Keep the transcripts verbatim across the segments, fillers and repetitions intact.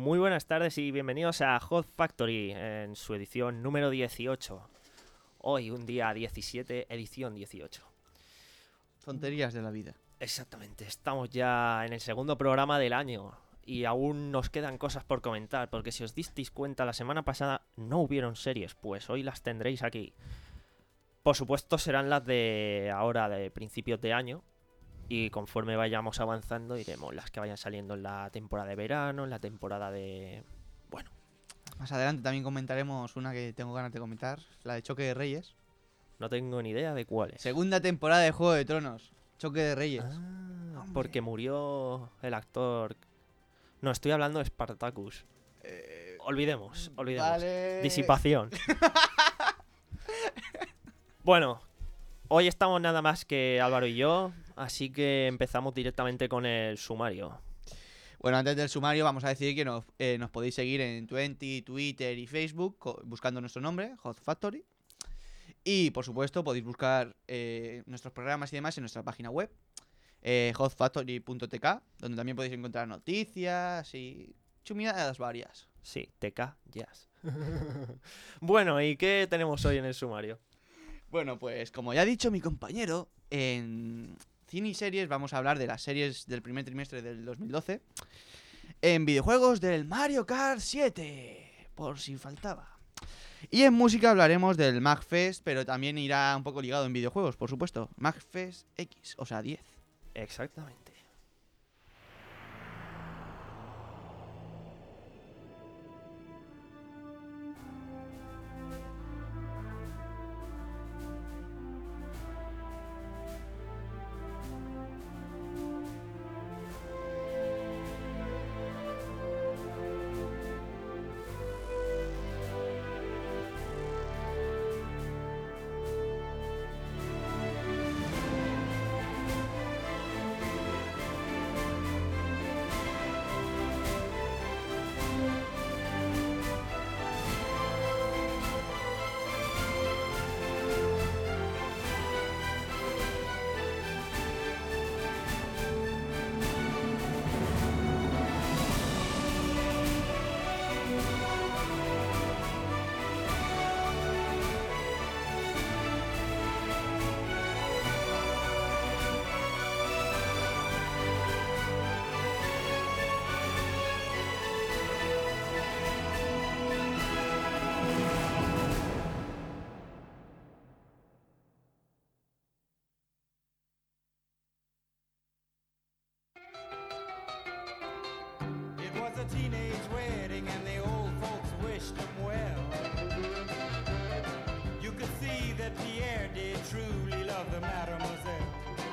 Muy buenas tardes y bienvenidos a Hot Factory en su edición número dieciocho. Hoy, un día diecisiete, edición dieciocho. Tonterías de la vida. Exactamente, estamos ya en el segundo programa del año y aún nos quedan cosas por comentar, porque si os disteis cuenta, la semana pasada no hubieron series, pues hoy las tendréis aquí. Por supuesto serán las de ahora, de principios de año, y conforme vayamos avanzando iremos las que vayan saliendo en la temporada de verano, en la temporada de... bueno. Más adelante también comentaremos una que tengo ganas de comentar, la de Choque de Reyes. No tengo ni idea de cuál es. Segunda temporada de Juego de Tronos, Choque de Reyes. Ah, porque murió el actor... No, estoy hablando de Spartacus. Eh, olvidemos, olvidemos. Vale. Disipación. Bueno, hoy estamos nada más que Álvaro y yo, así que empezamos directamente con el sumario. Bueno, antes del sumario vamos a decir que nos, eh, nos podéis seguir en Twenty, Twitter y Facebook co- buscando nuestro nombre, Hot Factory. Y por supuesto podéis buscar eh, nuestros programas y demás en nuestra página web, eh, hot factory punto t k, donde también podéis encontrar noticias y chuminadas varias. Sí, T K Jazz. Bueno, ¿y qué tenemos hoy en el sumario? Bueno, pues como ya ha dicho mi compañero, en cine y series vamos a hablar de las series del primer trimestre del dos mil doce. En videojuegos del Mario Kart siete, por si faltaba. Y en música hablaremos del MagFest, pero también irá un poco ligado en videojuegos, por supuesto. MagFest X, o sea, diez. Exactamente. It was a teenage wedding and the old folks wished them well. You could see that Pierre did truly love the mademoiselle.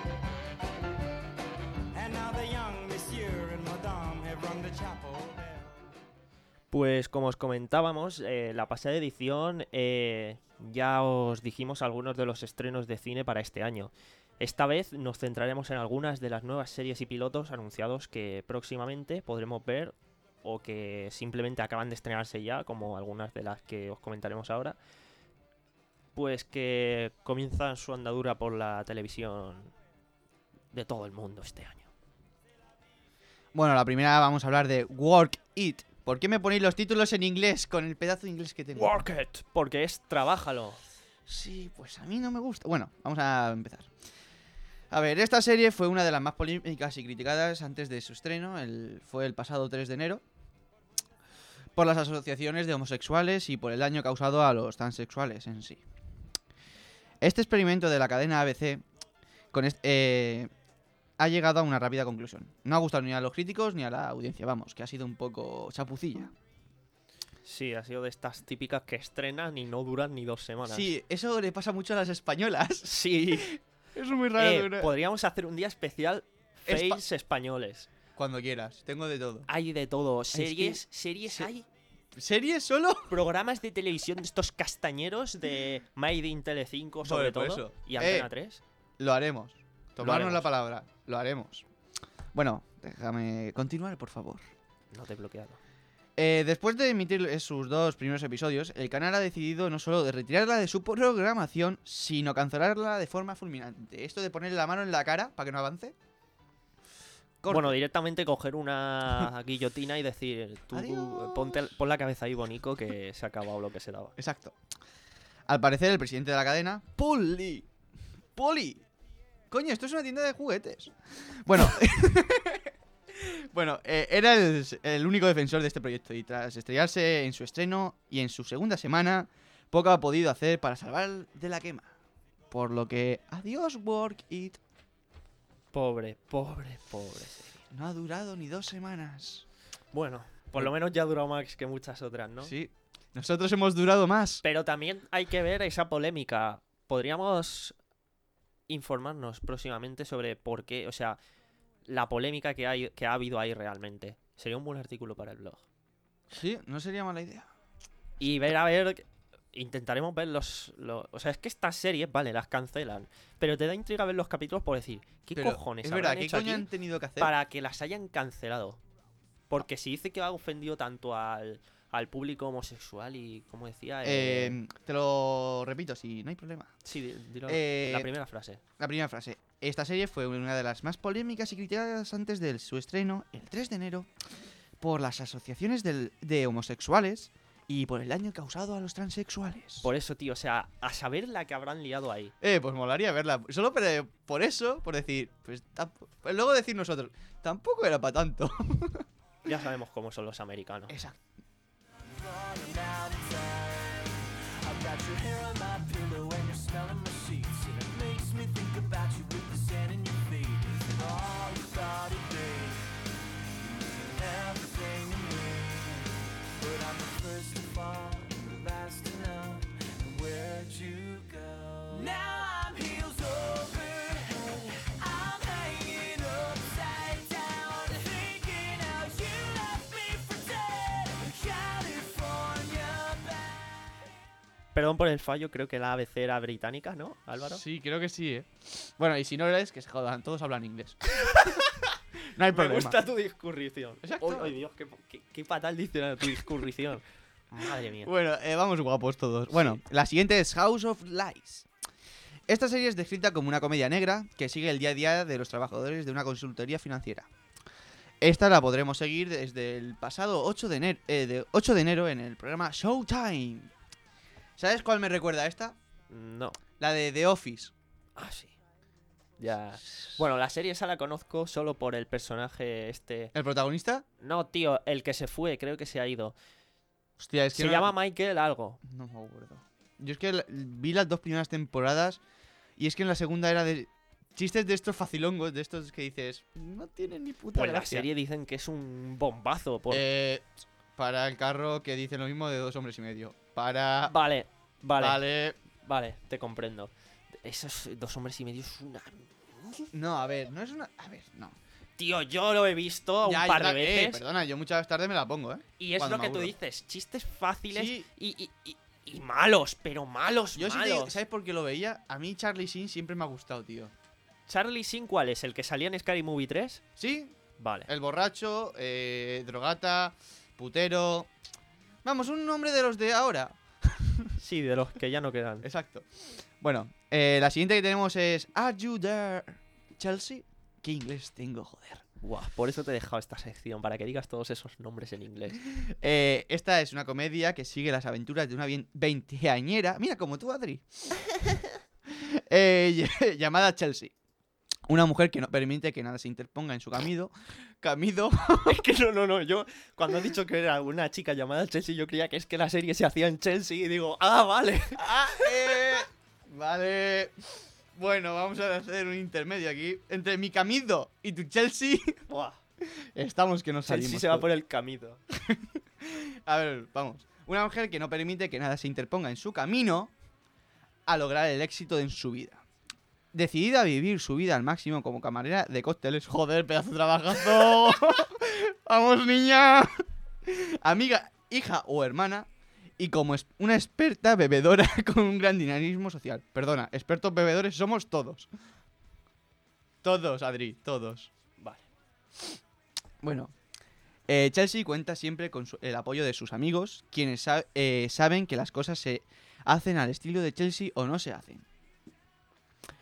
And now the young monsieur and madame have rung the chapel bell. Pues como os comentábamos, eh, la pasada edición eh, ya os dijimos algunos de los estrenos de cine para este año. Esta vez nos centraremos en algunas de las nuevas series y pilotos anunciados que próximamente podremos ver o que simplemente acaban de estrenarse ya, como algunas de las que os comentaremos ahora, pues que comienzan su andadura por la televisión de todo el mundo este año. Bueno, la primera vamos a hablar de Work It. ¿Por qué me ponéis los títulos en inglés con el pedazo de inglés que tengo? Work it, porque es trabájalo. Sí, pues a mí no me gusta. Bueno, vamos a empezar. A ver, esta serie fue una de las más polémicas y criticadas antes de su estreno, el, fue el pasado tres de enero, por las asociaciones de homosexuales y por el daño causado a los transexuales en sí. Este experimento de la cadena A B C con este, eh, ha llegado a una rápida conclusión. No ha gustado ni a los críticos ni a la audiencia, vamos, que ha sido un poco chapucilla. Sí, ha sido de estas típicas que estrenan y no duran ni dos semanas. Sí, eso le pasa mucho a las españolas. Sí. Es muy raro. Eh, de una- podríamos hacer un día especial Espa- fails españoles. Cuando quieras, tengo de todo. Hay de todo. que- Series, series se- hay. ¿Series solo? Programas de televisión de estos castañeros de Made in Telecinco sobre Joder, por todo. eso. Y Antena Eh, tres. Lo haremos. Tomarnos haremos. la palabra. Lo haremos. Bueno, déjame continuar, por favor. No te he bloqueado. Eh, después de emitir sus dos primeros episodios, el canal ha decidido no solo de retirarla de su programación, sino cancelarla de forma fulminante. Esto de ponerle la mano en la cara para que no avance. Corte. Bueno, directamente coger una guillotina y decir, tú Adiós. ponte, pon la cabeza ahí, Bonico, que se ha acabado lo que se daba. Exacto. Al parecer, el presidente de la cadena, Poli. Poli. Coño, esto es una tienda de juguetes. Bueno. Bueno, eh, era el, el único defensor de este proyecto y tras estrellarse en su estreno y en su segunda semana, poco ha podido hacer para salvar de la quema. Por lo que, adiós Work It. Pobre, pobre, pobre serie. No ha durado ni dos semanas. Bueno, por lo menos ya ha durado más que muchas otras, ¿no? Sí, nosotros hemos durado más. Pero también hay que ver esa polémica. Podríamos informarnos próximamente sobre por qué, o sea, la polémica que, hay, que ha habido ahí realmente. Sería un buen artículo para el blog. Sí, no sería mala idea. Y ver, a ver, intentaremos ver los, los... O sea, es que estas series, vale, las cancelan. Pero te da intriga ver los capítulos por decir, ¿qué Pero, cojones es habrán verdad, ¿qué hecho coño aquí han tenido que hacer? para que las hayan cancelado? Porque si dice que ha ofendido tanto al, al público homosexual y, como decía... eh, Eh, te lo repito, si no hay problema. sí, di- dilo, eh, la primera frase. La primera frase. Esta serie fue una de las más polémicas y criticadas antes de su estreno, el tres de enero, por las asociaciones del- de homosexuales y por el daño causado a los transexuales. Por eso, tío, o sea, a saber la que habrán liado ahí. Eh, pues molaría verla. Solo por, eh, por eso, por decir, pues, tamp- pues luego decir nosotros, tampoco era para tanto. Ya sabemos cómo son los americanos. Exacto. Running down the time. I've got your hair on my pillow and you're smelling my sheets, and it makes me think about you with the sand in your feet. And all you thought it day, everything to me. But I'm the first to fall, the last to know. And where'd you go? Now I'm heels over head. I'm hanging upside down, thinking how you left me for dead. California back. Perdón por el fallo, creo que la A B C era británica, ¿no, Álvaro? Sí, creo que sí, eh. Bueno, y si no eres, que se jodan, todos hablan inglés. No hay Me problema. gusta tu discurrición. Exacto. Ay, Dios, qué, qué, qué fatal diccionario tu discurrición. Madre mía. Bueno, eh, vamos guapos todos. Bueno, la siguiente es House of Lies. Esta serie es descrita como una comedia negra que sigue el día a día de los trabajadores de una consultoría financiera. Esta la podremos seguir desde el pasado ocho de enero, eh, de ocho de enero en el programa Showtime. ¿Sabes cuál me recuerda a esta? No. La de The Office. Ah, sí. Ya. Bueno, la serie esa la conozco solo por el personaje este. ¿El protagonista? No, tío, el que se fue, creo que se ha ido. Hostia, es que Se no, llama Michael algo. no me acuerdo. Yo es que la- vi las dos primeras temporadas y es que en la segunda era de chistes de estos facilongos, de estos que dices, no tienen ni puta Pues la gracia. serie dicen que es un bombazo. Por... Eh, para el carro que dice lo mismo de dos hombres y medio. Para... Vale, vale, vale, Vale. te comprendo. Esos dos hombres y medio es una... No, a ver, no es una... A ver, no. Tío, yo lo he visto un Ya, par yo de ta- eh, veces. perdona, yo muchas tardes me la pongo, ¿eh? Y es cuando lo me que tú aburro. dices, chistes fáciles Sí. y, y, y, y malos, pero malos, Yo sí te malos. digo, ¿sabes por qué lo veía? A mí Charlie Sheen siempre me ha gustado, tío. Charlie Sheen, ¿cuál es? ¿El que salía en Scary Movie tres? Sí, Vale. el borracho, eh, drogata, putero... Vamos, un nombre de los de ahora. Sí, de los que ya no quedan. Exacto. Bueno, eh, la siguiente que tenemos es Are You There, Chelsea? ¿Qué inglés tengo, joder? Buah, por eso te he dejado esta sección, para que digas todos esos nombres en inglés. Eh, esta es una comedia que sigue las aventuras de una bien- veinteañera, mira como tú, Adri, eh, ll- llamada Chelsea. Una mujer que no permite que nada se interponga en su camino. Camino. Es que no, no, no, yo cuando has dicho que era una chica llamada Chelsea, yo creía que es que la serie se hacía en Chelsea y digo, ah, vale. Ah, eh, vale. Bueno, vamos a hacer un intermedio aquí. Entre mi camino y tu Chelsea, Buah, estamos que no salimos. Chelsea se va todos. por el camino. A ver, vamos. Una mujer que no permite que nada se interponga en su camino a lograr el éxito en su vida. Decidida a vivir su vida al máximo como camarera de cócteles. Joder, pedazo de trabajazo. Vamos, niña. Amiga, hija o hermana. Y como es una experta bebedora con un gran dinamismo social. Perdona, expertos bebedores somos todos. Todos, Adri, todos. Vale. Bueno, eh, Chelsea cuenta siempre con su- el apoyo de sus amigos, quienes sa- eh, saben que las cosas se hacen al estilo de Chelsea o no se hacen.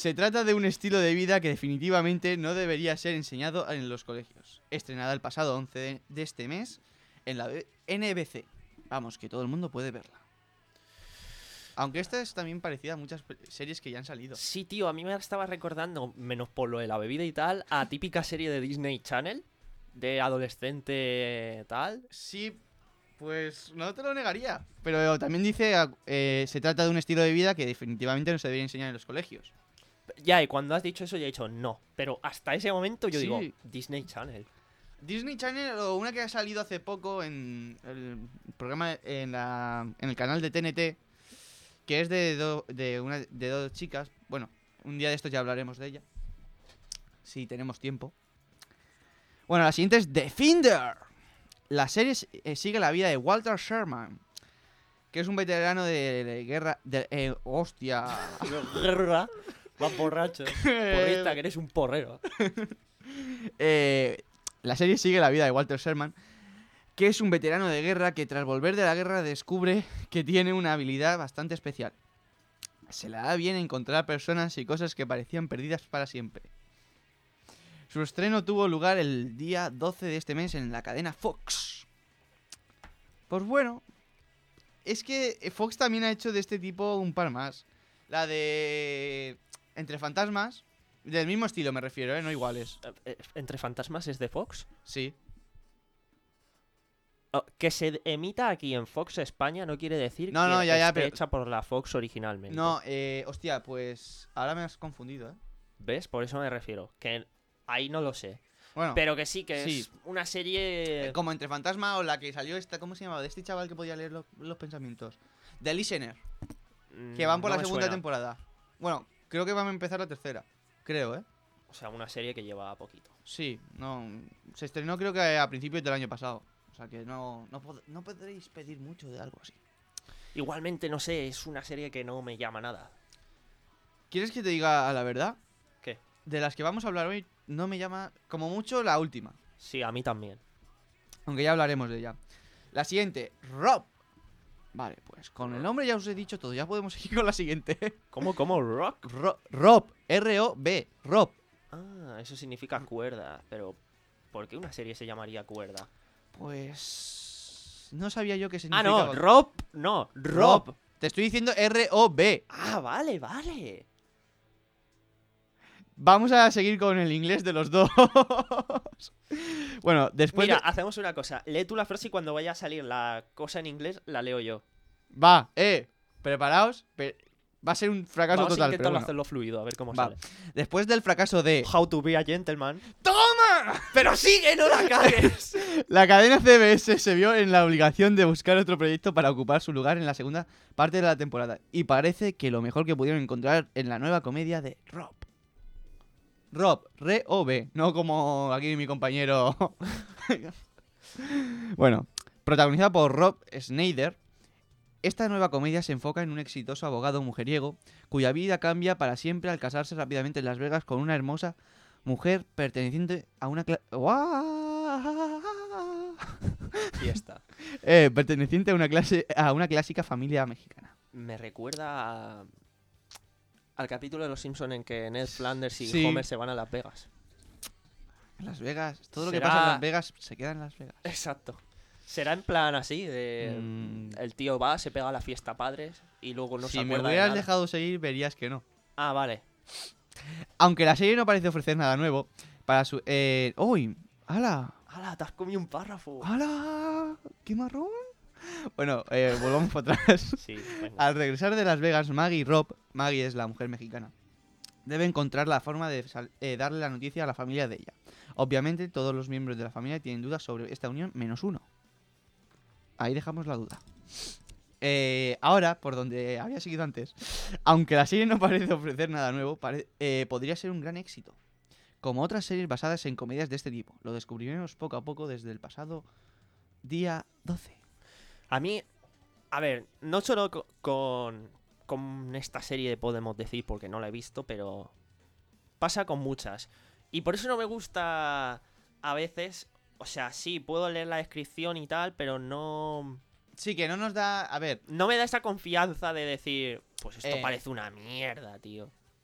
Se trata de un estilo de vida que definitivamente no debería ser enseñado en los colegios. Estrenada el pasado once de, de este mes en la N B C. Vamos, que todo el mundo puede verla. Aunque esta es también parecida a muchas pe- series que ya han salido. Sí, tío, a mí me estaba recordando, menos por lo de la bebida y tal, a típica serie de Disney Channel, de adolescente tal. Sí, pues no te lo negaría. Pero también dice, eh, se trata de un estilo de vida que definitivamente no se debería enseñar en los colegios. Ya, y cuando has dicho eso, ya he dicho no. Pero hasta ese momento yo Sí. digo, Disney Channel. Disney Channel, o una que ha salido hace poco en el programa, en, la, en el canal de T N T, que es de, do- de, una, de dos chicas. Bueno, un día de estos ya hablaremos de ella. Si tenemos tiempo. Bueno, la siguiente es The Finder. La serie s- eh, sigue la vida de Walter Sherman, que es un veterano de, de guerra... De, eh, ¡Hostia! Guerra, vas borracho. Porrista, que eres un porrero. Eh, la serie sigue la vida de Walter Sherman, que es un veterano de guerra que tras volver de la guerra descubre que tiene una habilidad bastante especial. Se le da bien encontrar personas y cosas que parecían perdidas para siempre. Su estreno tuvo lugar el día doce de este mes en la cadena Fox. Pues bueno, es que Fox también ha hecho de este tipo un par más. La de Entre Fantasmas, del mismo estilo me refiero, ¿eh? No iguales. Eh, eh, ¿Entre fantasmas es de Fox? Sí. Oh, que se emita aquí en Fox España no quiere decir No, que no, ya, ya, esté pero- hecha por la Fox originalmente. No, eh, hostia, pues ahora me has confundido, ¿eh? ¿Ves? Por eso me refiero. Que ahí no lo sé. Bueno, Pero que sí, que sí. es una serie... eh, como Entre Fantasma o la que salió esta, ¿cómo se llamaba? De este chaval que podía leer lo- los pensamientos. The Listener, que van por Mm, no la me segunda suena. temporada. Bueno, creo que van a empezar la tercera. Creo, ¿eh? O sea, una serie que lleva poquito. Sí, no. Se estrenó creo que a principios del año pasado. O sea que no, no, pod- no podréis pedir mucho de algo así. Igualmente, no sé, es una serie que no me llama nada. ¿Quieres que te diga la verdad? ¿Qué? De las que vamos a hablar hoy, no me llama como mucho la última. Sí, a mí también. Aunque ya hablaremos de ella. La siguiente, Rob. Vale, pues con el nombre ya os he dicho todo. Ya podemos seguir con la siguiente. ¿Cómo, cómo? ¿Rock? Ro- Rob, R O B, Rob. Ah, eso significa cuerda. Pero, ¿por qué una serie se llamaría cuerda? Pues... No sabía yo qué Ah, significaba. no, Rob. No, Rob. Rob. Te estoy diciendo R O B. Ah, vale, vale. Vamos a seguir con el inglés de los dos. Bueno, después Mira, de- hacemos una cosa. Lee tú la frase y cuando vaya a salir la cosa en inglés, la leo yo. Va, eh, preparaos. Pe- Va a ser un fracaso Vamos a total, intentar pero bueno. hacerlo fluido, a ver cómo Va. sale. Después del fracaso de... How to be a gentleman. ¡Toma! ¡Pero sigue, no la cagues! La cadena C B S se vio en la obligación de buscar otro proyecto para ocupar su lugar en la segunda parte de la temporada. Y parece que lo mejor que pudieron encontrar en la nueva comedia de Rob. Rob, R O B, no como aquí mi compañero. Bueno, protagonizada por Rob Schneider, esta nueva comedia se enfoca en un exitoso abogado mujeriego cuya vida cambia para siempre al casarse rápidamente en Las Vegas con una hermosa mujer perteneciente a una cla- Fiesta. eh, perteneciente a una clase a una clásica familia mexicana. Me recuerda a- al capítulo de Los Simpson en que Ned Flanders y Sí. Homer se van a Las Vegas. En Las Vegas, todo lo que Será- pasa en Las Vegas se queda en Las Vegas. Exacto. Será en plan así, de... Mm. El tío va, se pega a la fiesta padres y luego no si se me acuerda de hubieras nada. dejado seguir verías que no. Ah, vale. Aunque la serie no parece ofrecer nada nuevo para su eh uy, ¡hala! ¡Hala, te has comido un párrafo! ¡Hala! ¡Qué marrón! Bueno, eh, volvamos para atrás. Sí, venga. Al regresar de Las Vegas, Maggie y Rob, Maggie es la mujer mexicana, debe encontrar la forma de sal- eh, darle la noticia a la familia de ella. Obviamente, todos los miembros de la familia tienen dudas sobre esta unión, menos uno. Ahí dejamos la duda. Eh, ahora, por donde había seguido antes, aunque la serie no parece ofrecer nada nuevo, pare- eh, podría ser un gran éxito. Como otras series basadas en comedias de este tipo. Lo descubriremos poco a poco desde el pasado día doce. A mí, a ver, no solo co- con, con esta serie podemos decir, porque no la he visto, pero pasa con muchas. Y por eso no me gusta a veces, o sea, sí, puedo leer la descripción y tal, pero no... Sí, que no nos da... A ver, No me da esa confianza de decir, pues esto Eh. parece una mierda, tío.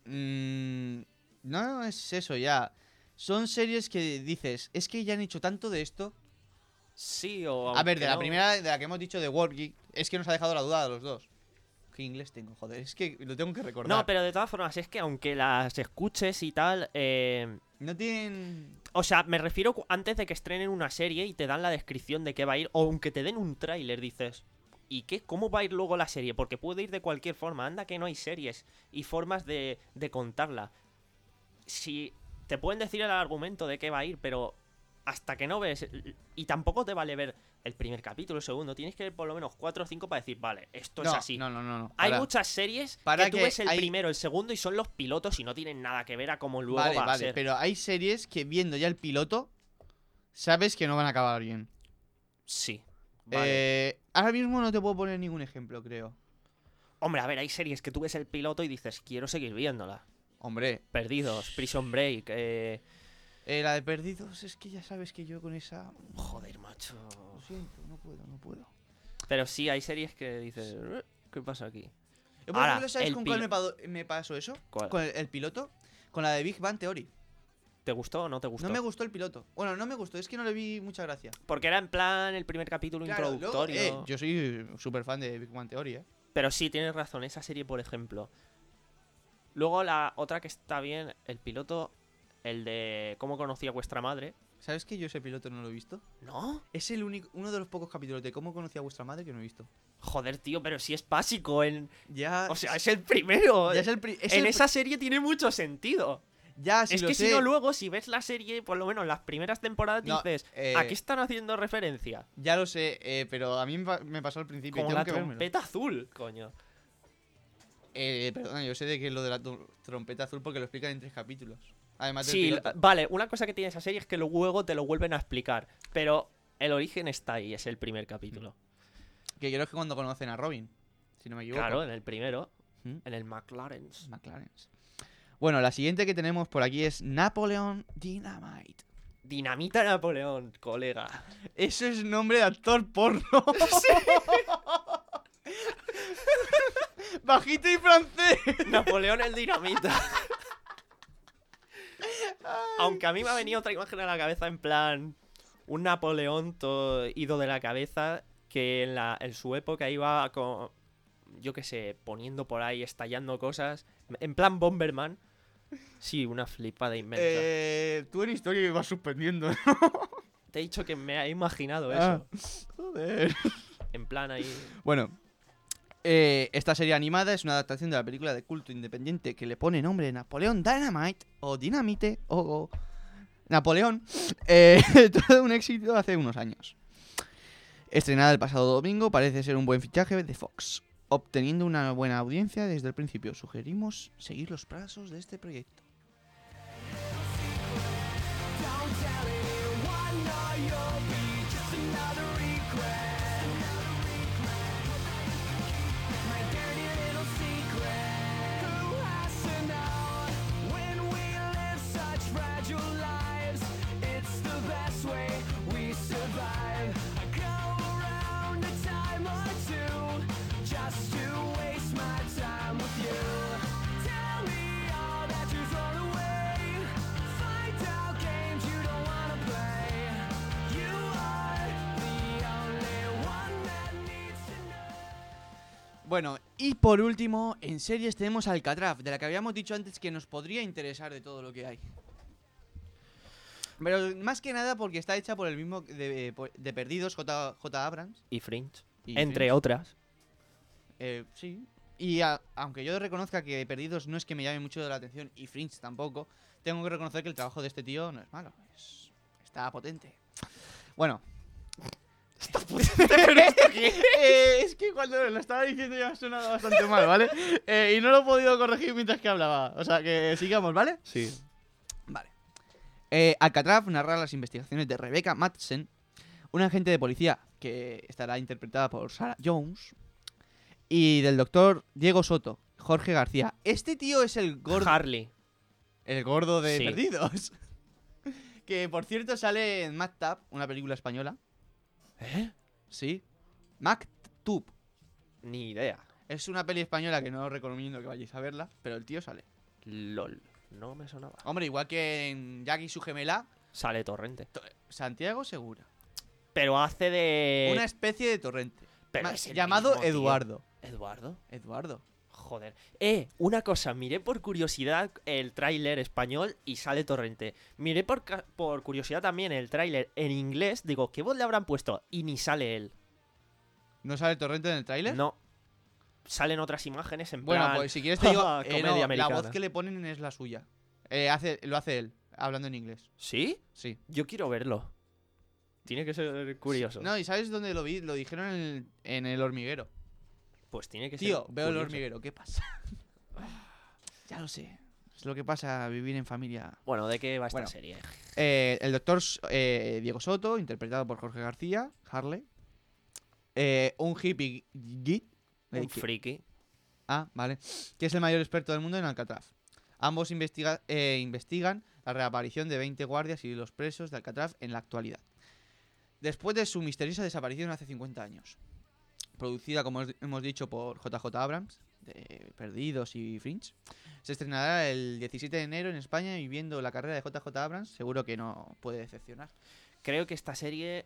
mm, no es eso ya. Son series que dices, es que ya han hecho tanto de esto. Sí, o A ver, de aunque la no- primera, de la que hemos dicho de World Geek, es que nos ha dejado la duda a los dos. ¿Qué inglés tengo? Joder, es que lo tengo que recordar. No, pero de todas formas, es que aunque las escuches y tal, eh, No tienen... o sea, me refiero cu- antes de que estrenen una serie y te dan la descripción de qué va a ir, o aunque te den un tráiler, dices, ¿y qué? ¿Cómo va a ir luego la serie? Porque puede ir de cualquier forma, anda que no hay series y formas de, de contarla. Si te pueden decir el argumento de qué va a ir, pero hasta que no ves, y tampoco te vale ver el primer capítulo, el segundo, tienes que ver por lo menos cuatro o cinco para decir, vale, esto no, es así. No, no, no, no. Hay Para. muchas series para que tú que ves el hay- primero, el segundo y son los pilotos y no tienen nada que ver a cómo luego Vale, va a vale, ser. pero hay series que viendo ya el piloto, sabes que no van a acabar bien. Sí. Vale. Eh, ahora mismo no te puedo poner ningún ejemplo, creo. Hombre, a ver, hay series que tú ves el piloto y dices, quiero seguir viéndola. Hombre, Perdidos, Prison Break, eh... eh, la de Perdidos es que ya sabes que yo con esa... Joder, macho. Lo siento, no puedo, no puedo. Pero sí, hay series que dices, "Eh, ¿qué pasa aquí? Yo, por Ahora, ejemplo, ¿sabes el con cuál pil- me, pa- me pasó eso? ¿Cuál? Con el, el piloto. Con la de Big Bang Theory. ¿Te gustó o no te gustó? No me gustó el piloto. Bueno, no me gustó, es que no le vi mucha gracia. Porque era en plan el primer capítulo Claro, luego, introductorio. eh, yo soy súper fan de Big Bang Theory, ¿eh? Pero sí, tienes razón, esa serie, por ejemplo. Luego la otra que está bien, el piloto, el de cómo conocí a vuestra madre. ¿Sabes que yo ese piloto no lo he visto? ¿No? Es el único, uno de los pocos capítulos de cómo conocí a vuestra madre que no he visto. Joder, tío, pero si es básico en... Ya. O sea, es el primero. ya es el, pri- es en el pri- esa serie tiene mucho sentido. Ya, sí es lo que sé. si no, luego, si ves la serie, por lo menos las primeras temporadas, No, dices, eh, ¿a qué están haciendo referencia? Ya lo sé, eh, pero a mí me pa- me pasó al principio. y Como tengo la que vérmelo. trompeta azul, coño. Eh, perdona, yo sé de qué es lo de la tro- trompeta azul porque lo explican en tres capítulos. Además del Sí, piloto. vale, una cosa que tiene esa serie es que luego te lo vuelven a explicar, pero el origen está ahí, es el primer capítulo. Que creo que cuando conocen a Robin, si no me equivoco. Claro, en el primero, ¿Mm? en el McLaren. McLaren. Bueno, la siguiente que tenemos por aquí es Napoleon Dynamite. Dinamita Napoleón, colega. Eso es nombre de actor porno. Bajito y francés. Napoleón el Dinamita. Aunque a mí me ha venido otra imagen a la cabeza en plan un Napoleón todo ido de la cabeza que en, la, en su época iba con, yo qué sé, poniendo por ahí, estallando cosas. En plan Bomberman. Sí, una flipada inmensa. Eh, tú en historia ibas suspendiendo. Te he dicho que me he imaginado Ah. eso. Joder. En plan ahí... Bueno, eh, esta serie animada es una adaptación de la película de culto independiente que le pone nombre Napoleón Dynamite o Dinamite o, o Napoleón. Eh, todo un éxito hace unos años. Estrenada el pasado domingo, parece ser un buen fichaje de Fox, obteniendo una buena audiencia desde el principio. Sugerimos seguir los pasos de este proyecto. Don't tell anyone, no, you'll be just another regret. My dirty little secret. Who has to know when we live such fragile lives? It's the best way we survive. I go around a time or two just to waste my time with you. Tell me all that you thrown away. Find out games you don't wanna play. You are the only one that needs to know. Bueno, y por último, en series tenemos Alcatraz, de la que habíamos dicho antes que nos podría interesar de todo lo que hay. Pero más que nada porque está hecha por el mismo de, por- de Perdidos, J. J. Abrams. Y Fringe. y Entre Fringe. otras. Eh, sí. Y a- aunque yo reconozca que Perdidos no es que me llame mucho la atención y Fringe tampoco, tengo que reconocer que el trabajo de este tío no es malo. Es- está potente. Bueno. Eh, es que cuando lo estaba diciendo ya me ha sonado bastante mal, ¿vale? Eh, y no lo he podido corregir mientras que hablaba. O sea, que sigamos, ¿vale? Sí. Vale. Eh, Alcatraz narra las investigaciones de Rebecca Madsen, una agente de policía que estará interpretada por Sarah Jones, y del doctor Diego Soto, Jorge García. Este tío es el gordo, Harley. el gordo de Sí. Perdidos. Que por cierto sale en Mactab, una película española. ¿Eh? Sí. Mactub. Ni idea. Es una peli española que no os recomiendo que vayáis a verla, pero el tío sale. LOL. No me sonaba. Hombre, igual que en Jack y su gemela, Sale Torrente. to- Santiago Segura. Pero hace de... Una especie de Torrente. Pero Ma- es el llamado mismo, tío. Eduardo. ¿Eduardo? Eduardo. Joder. Eh, una cosa, miré por curiosidad el tráiler español y sale Torrente. Miré por, ca- por curiosidad también el tráiler en inglés. Digo, ¿qué voz le habrán puesto? Y ni sale él. ¿No sale Torrente en el tráiler? No. Salen otras imágenes en Bueno, plan... pues si quieres te digo, "Ja, eh, comedia no, la americana". voz que le ponen es la suya. Eh, hace, lo hace él, hablando en inglés. ¿Sí? Sí. Yo quiero verlo. Tiene que ser curioso. No, ¿y sabes dónde lo vi? Lo dijeron en el, en el hormiguero. Pues tiene que Tío, ser veo el curioso. hormiguero, ¿qué pasa? Ya lo sé. Es lo que pasa vivir en familia. Bueno, ¿de qué va esta Bueno. serie? Eh, el doctor eh, Diego Soto, interpretado por Jorge García, Harley. Eh, un hippie geek. Un eh, que- friki. Ah, vale. Que es el mayor experto del mundo en Alcatraz. Ambos investiga- eh, investigan la reaparición de veinte guardias y los presos de Alcatraz en la actualidad. Después de su misteriosa desaparición hace cincuenta años. Producida, como os- hemos dicho, por J J Abrams, de Perdidos y Fringe. Se estrenará el diecisiete de enero en España y viendo la carrera de J J Abrams, seguro que no puede decepcionar. Creo que esta serie...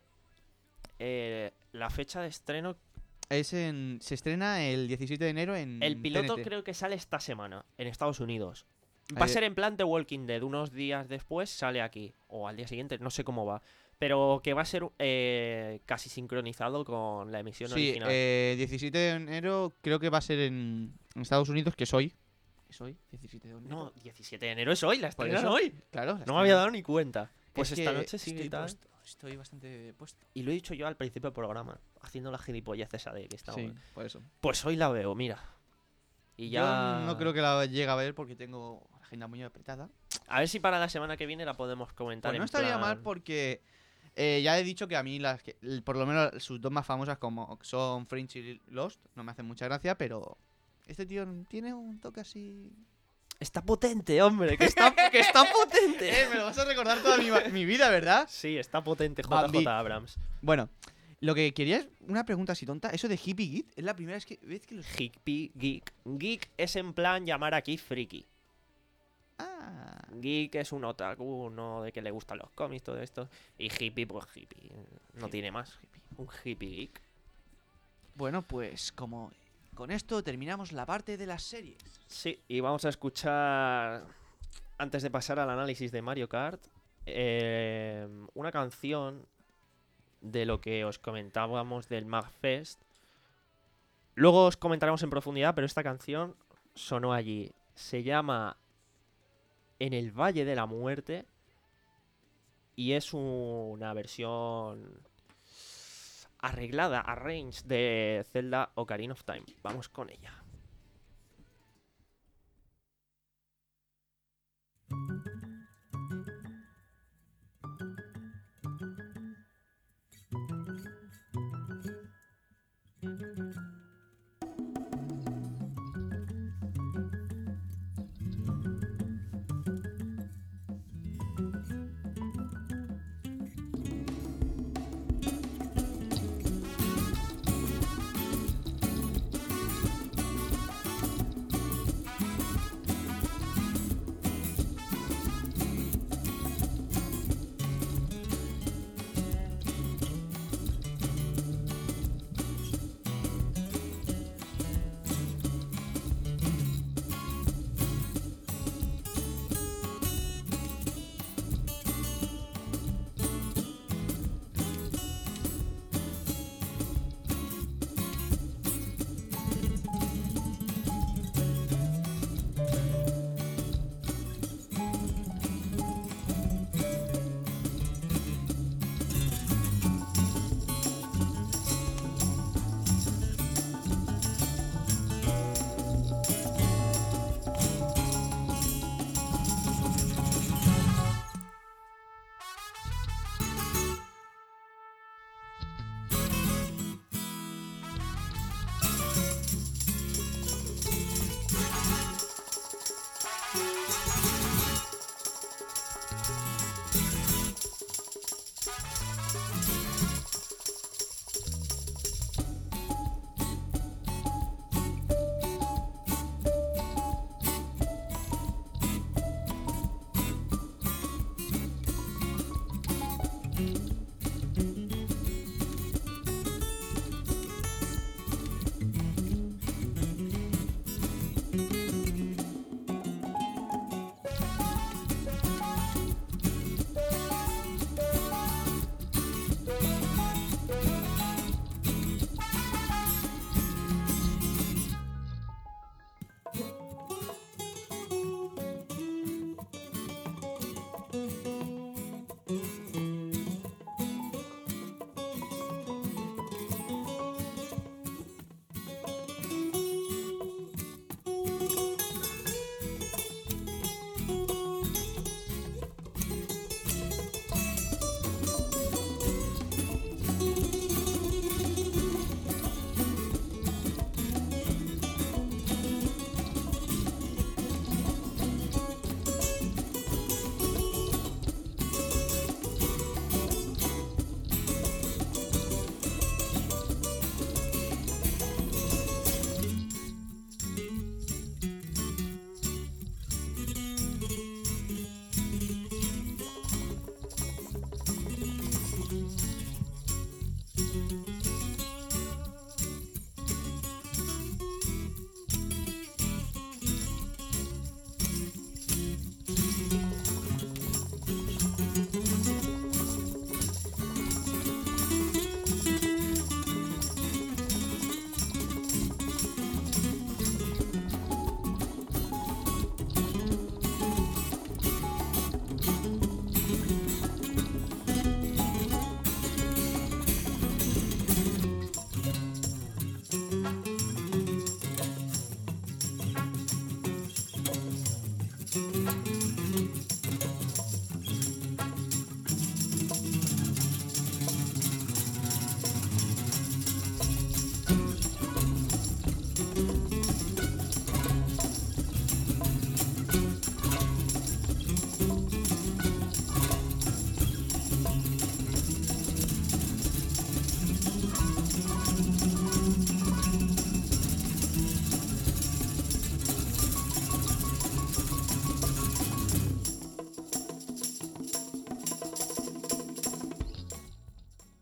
eh, la fecha de estreno... Es en, se estrena el diecisiete de enero en El piloto T N T. creo que sale esta semana, en Estados Unidos. Va a Eh, ser en plan The Walking Dead, unos días después sale aquí. O al día siguiente, no sé cómo va. Pero que va a ser eh, casi sincronizado con la emisión Sí, original. eh, diecisiete de enero creo que va a ser en, en Estados Unidos, que es hoy. ¿Es hoy? diecisiete de enero. No, diecisiete de enero es hoy, la Por estrenan eso, hoy. Claro. la No me había estreno. dado ni cuenta. Pues Es esta que noche sí estoy y tal. puesto, estoy bastante puesto. Y lo he dicho yo al principio del programa, haciendo la gilipollez esa de que estaba. Sí, por eso. Pues hoy la veo, mira. Y ya. Yo no creo que la llegue a ver porque tengo la agenda muy apretada. A ver si para la semana que viene la podemos comentar. Pues no en estaría plan- mal porque eh, ya he dicho que a mí las que, l- por lo menos sus dos más famosas como son Fringe y Lost no me hacen mucha gracia, pero este tío tiene un toque así. Está potente, hombre, que está, que está potente. Eh, me lo vas a recordar toda mi, va- mi vida, ¿verdad? Sí, está potente Bambi. J J Abrams. Bueno, lo que quería es una pregunta así tonta. Eso de hippie geek es la primera vez que, vez que los... Hippie geek. Geek es en plan llamar aquí friki. Ah, Geek es un otaku, uno de que le gustan los cómics, todo esto. Y hippie, pues hippie. No Hippie, tiene más. Un hippie geek. bueno, pues como con esto terminamos la parte de las series. Sí, y vamos a escuchar, antes de pasar al análisis de Mario Kart, eh, una canción de lo que os comentábamos del MagFest. Luego os comentaremos en profundidad, pero esta canción sonó allí. Se llama En el Valle de la Muerte y es una versión arreglada, arranged de Zelda Ocarina of Time. Vamos con ella.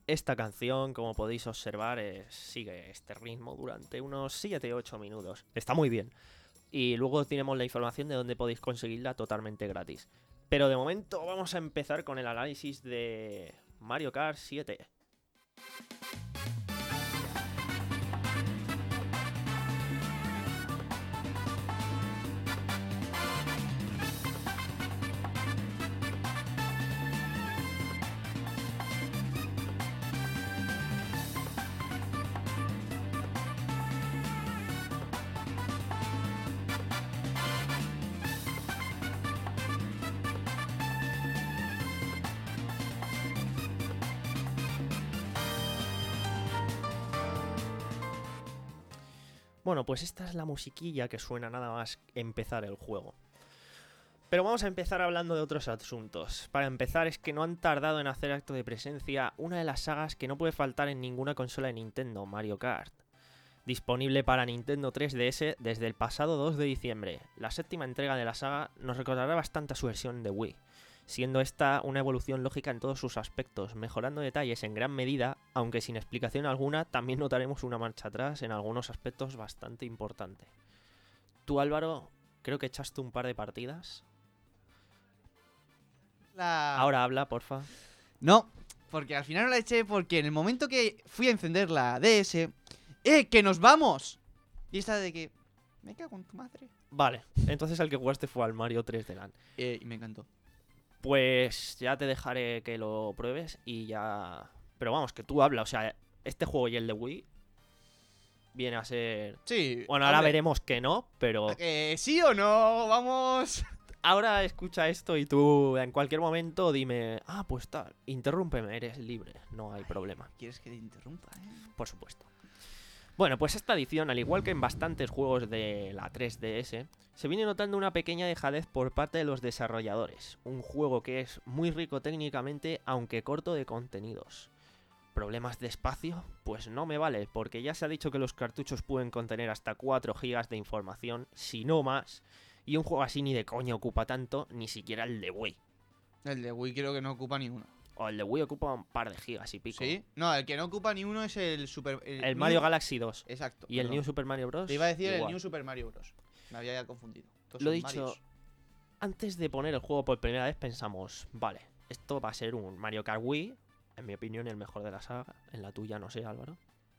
esta canción, como podéis observar, eh, sigue este ritmo durante unos siete ocho minutos. Está muy bien. Y luego tenemos la información de dónde podéis conseguirla totalmente gratis. Pero de momento vamos a empezar con el análisis de Mario Kart siete. Bueno, pues esta es la musiquilla que suena nada más empezar el juego. Pero vamos a empezar hablando de otros asuntos. Para empezar, es que no han tardado en hacer acto de presencia una de las sagas que no puede faltar en ninguna consola de Nintendo, Mario Kart. Disponible para Nintendo tres D S desde el pasado dos de diciembre. La séptima entrega de la saga nos recordará bastante a su versión de Wii, siendo esta una evolución lógica en todos sus aspectos, mejorando detalles en gran medida, aunque sin explicación alguna, también notaremos una marcha atrás en algunos aspectos bastante importante. Tú, Álvaro, creo que echaste un par de partidas. La... Ahora habla, porfa. No, porque al final no la eché porque en el momento que fui a encender la D S... ¡Eh, que nos vamos! Y esta de que... Me cago en tu madre. Vale, entonces el que jugaste fue al Mario tres D Land. Eh, y me encantó. Pues ya te dejaré que lo pruebes y ya... Pero vamos, que tú habla, o sea, este juego y el de Wii viene a ser... Sí. Bueno, ahora hombre, veremos que no, pero... Eh, ¿Sí o no? Vamos... Ahora escucha esto y tú en cualquier momento dime... Ah, pues tal, interrúmpeme, eres libre, no hay problema. ¿Quieres que te interrumpa, eh? Por supuesto. Bueno, pues esta edición, al igual que en bastantes juegos de la tres D S, se viene notando una pequeña dejadez por parte de los desarrolladores. Un juego que es muy rico técnicamente, aunque corto de contenidos. ¿Problemas de espacio? Pues no me vale, porque ya se ha dicho que los cartuchos pueden contener hasta cuatro gigas de información, si no más, y un juego así ni de coña ocupa tanto, ni siquiera el de Wii. El de Wii creo que no ocupa ni uno. O el de Wii ocupa un par de gigas y pico. ¿Sí? No, el que no ocupa ni uno es el Super... El New- Mario Galaxy dos. Exacto. Y el perdón. New Super Mario Bros. Te iba a decir igual. el New Super Mario Bros. Me había ya confundido. Todos Lo son dicho, Marios. antes de poner el juego por primera vez pensamos, vale, esto va a ser un Mario Kart Wii, en mi opinión el mejor de la saga, en la tuya no sé, Álvaro.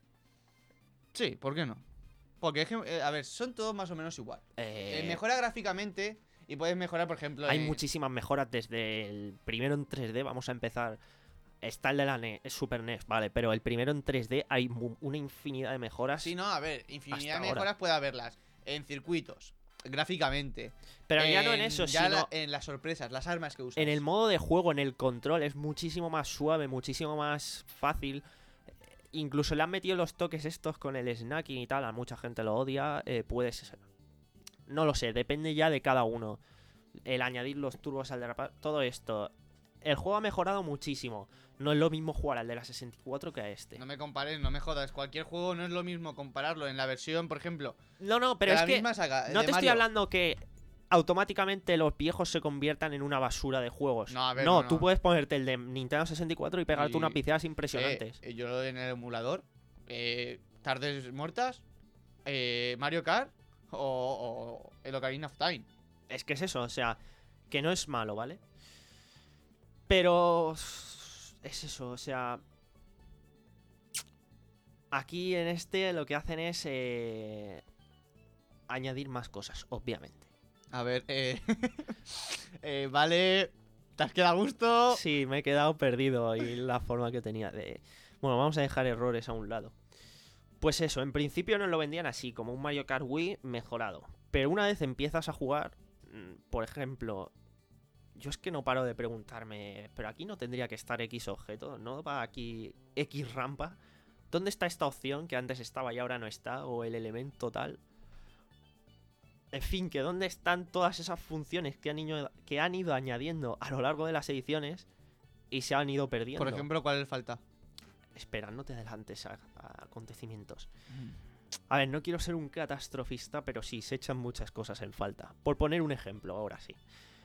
Sí, ¿por qué no? Porque es que, eh, a ver, son todos más o menos igual. Eh, Eh, mejora gráficamente y puedes mejorar, por ejemplo... hay eh, muchísimas mejoras desde el primero en tres D, vamos a empezar. Está el de la N E S, Super N E S, vale, pero el primero en tres D hay mu- una infinidad de mejoras. Sí, no, a ver, infinidad Hasta de ahora. mejoras puede haberlas. En circuitos, gráficamente. pero ya no en eso, ya sino la- en las sorpresas, las armas que usas. en el modo de juego, en el control, es muchísimo más suave, muchísimo más fácil. Incluso le han metido los toques estos con el snacking y tal, a mucha gente lo odia, eh, puedes... No lo sé, depende ya de cada uno. El añadir los turbos al derrapar, todo esto. El juego ha mejorado muchísimo. No es lo mismo jugar al de la sesenta y cuatro que a este. No me compares, no me jodas. Cualquier juego no es lo mismo compararlo en la versión, por ejemplo, No, no, pero de es la que misma saga. no de te estoy Mario. hablando que automáticamente los viejos se conviertan en una basura de juegos. No, a ver, no, no, no. tú puedes ponerte el de Nintendo sesenta y cuatro y pegarte Y- unas pisadas impresionantes. Eh, yo en el emulador, eh, tardes muertas, eh, Mario Kart o, o el Ocarina of Time. Es que es eso, o sea, que no es malo, ¿vale? Pero es eso, o sea, aquí en este lo que hacen es eh, añadir más cosas, obviamente. A ver, eh, eh, vale, ¿te has quedado a gusto? Sí, me he quedado perdido y la forma que tenía de... Bueno, vamos a dejar errores a un lado. Pues eso, en principio nos lo vendían así, como un Mario Kart Wii mejorado. Pero una vez empiezas a jugar, mm, por ejemplo, yo es que no paro de preguntarme, pero aquí no tendría que estar X objeto, ¿no va aquí X rampa? ¿Dónde está esta opción que antes estaba y ahora no está? ¿O el elemento tal? En fin, que dónde están todas esas funciones que han, ido, que han ido añadiendo a lo largo de las ediciones y se han ido perdiendo. Por ejemplo, ¿cuál le falta? Espera, no te adelantes a, a acontecimientos. A ver, no quiero ser un catastrofista, pero sí, se echan muchas cosas en falta. Por poner un ejemplo, ahora sí.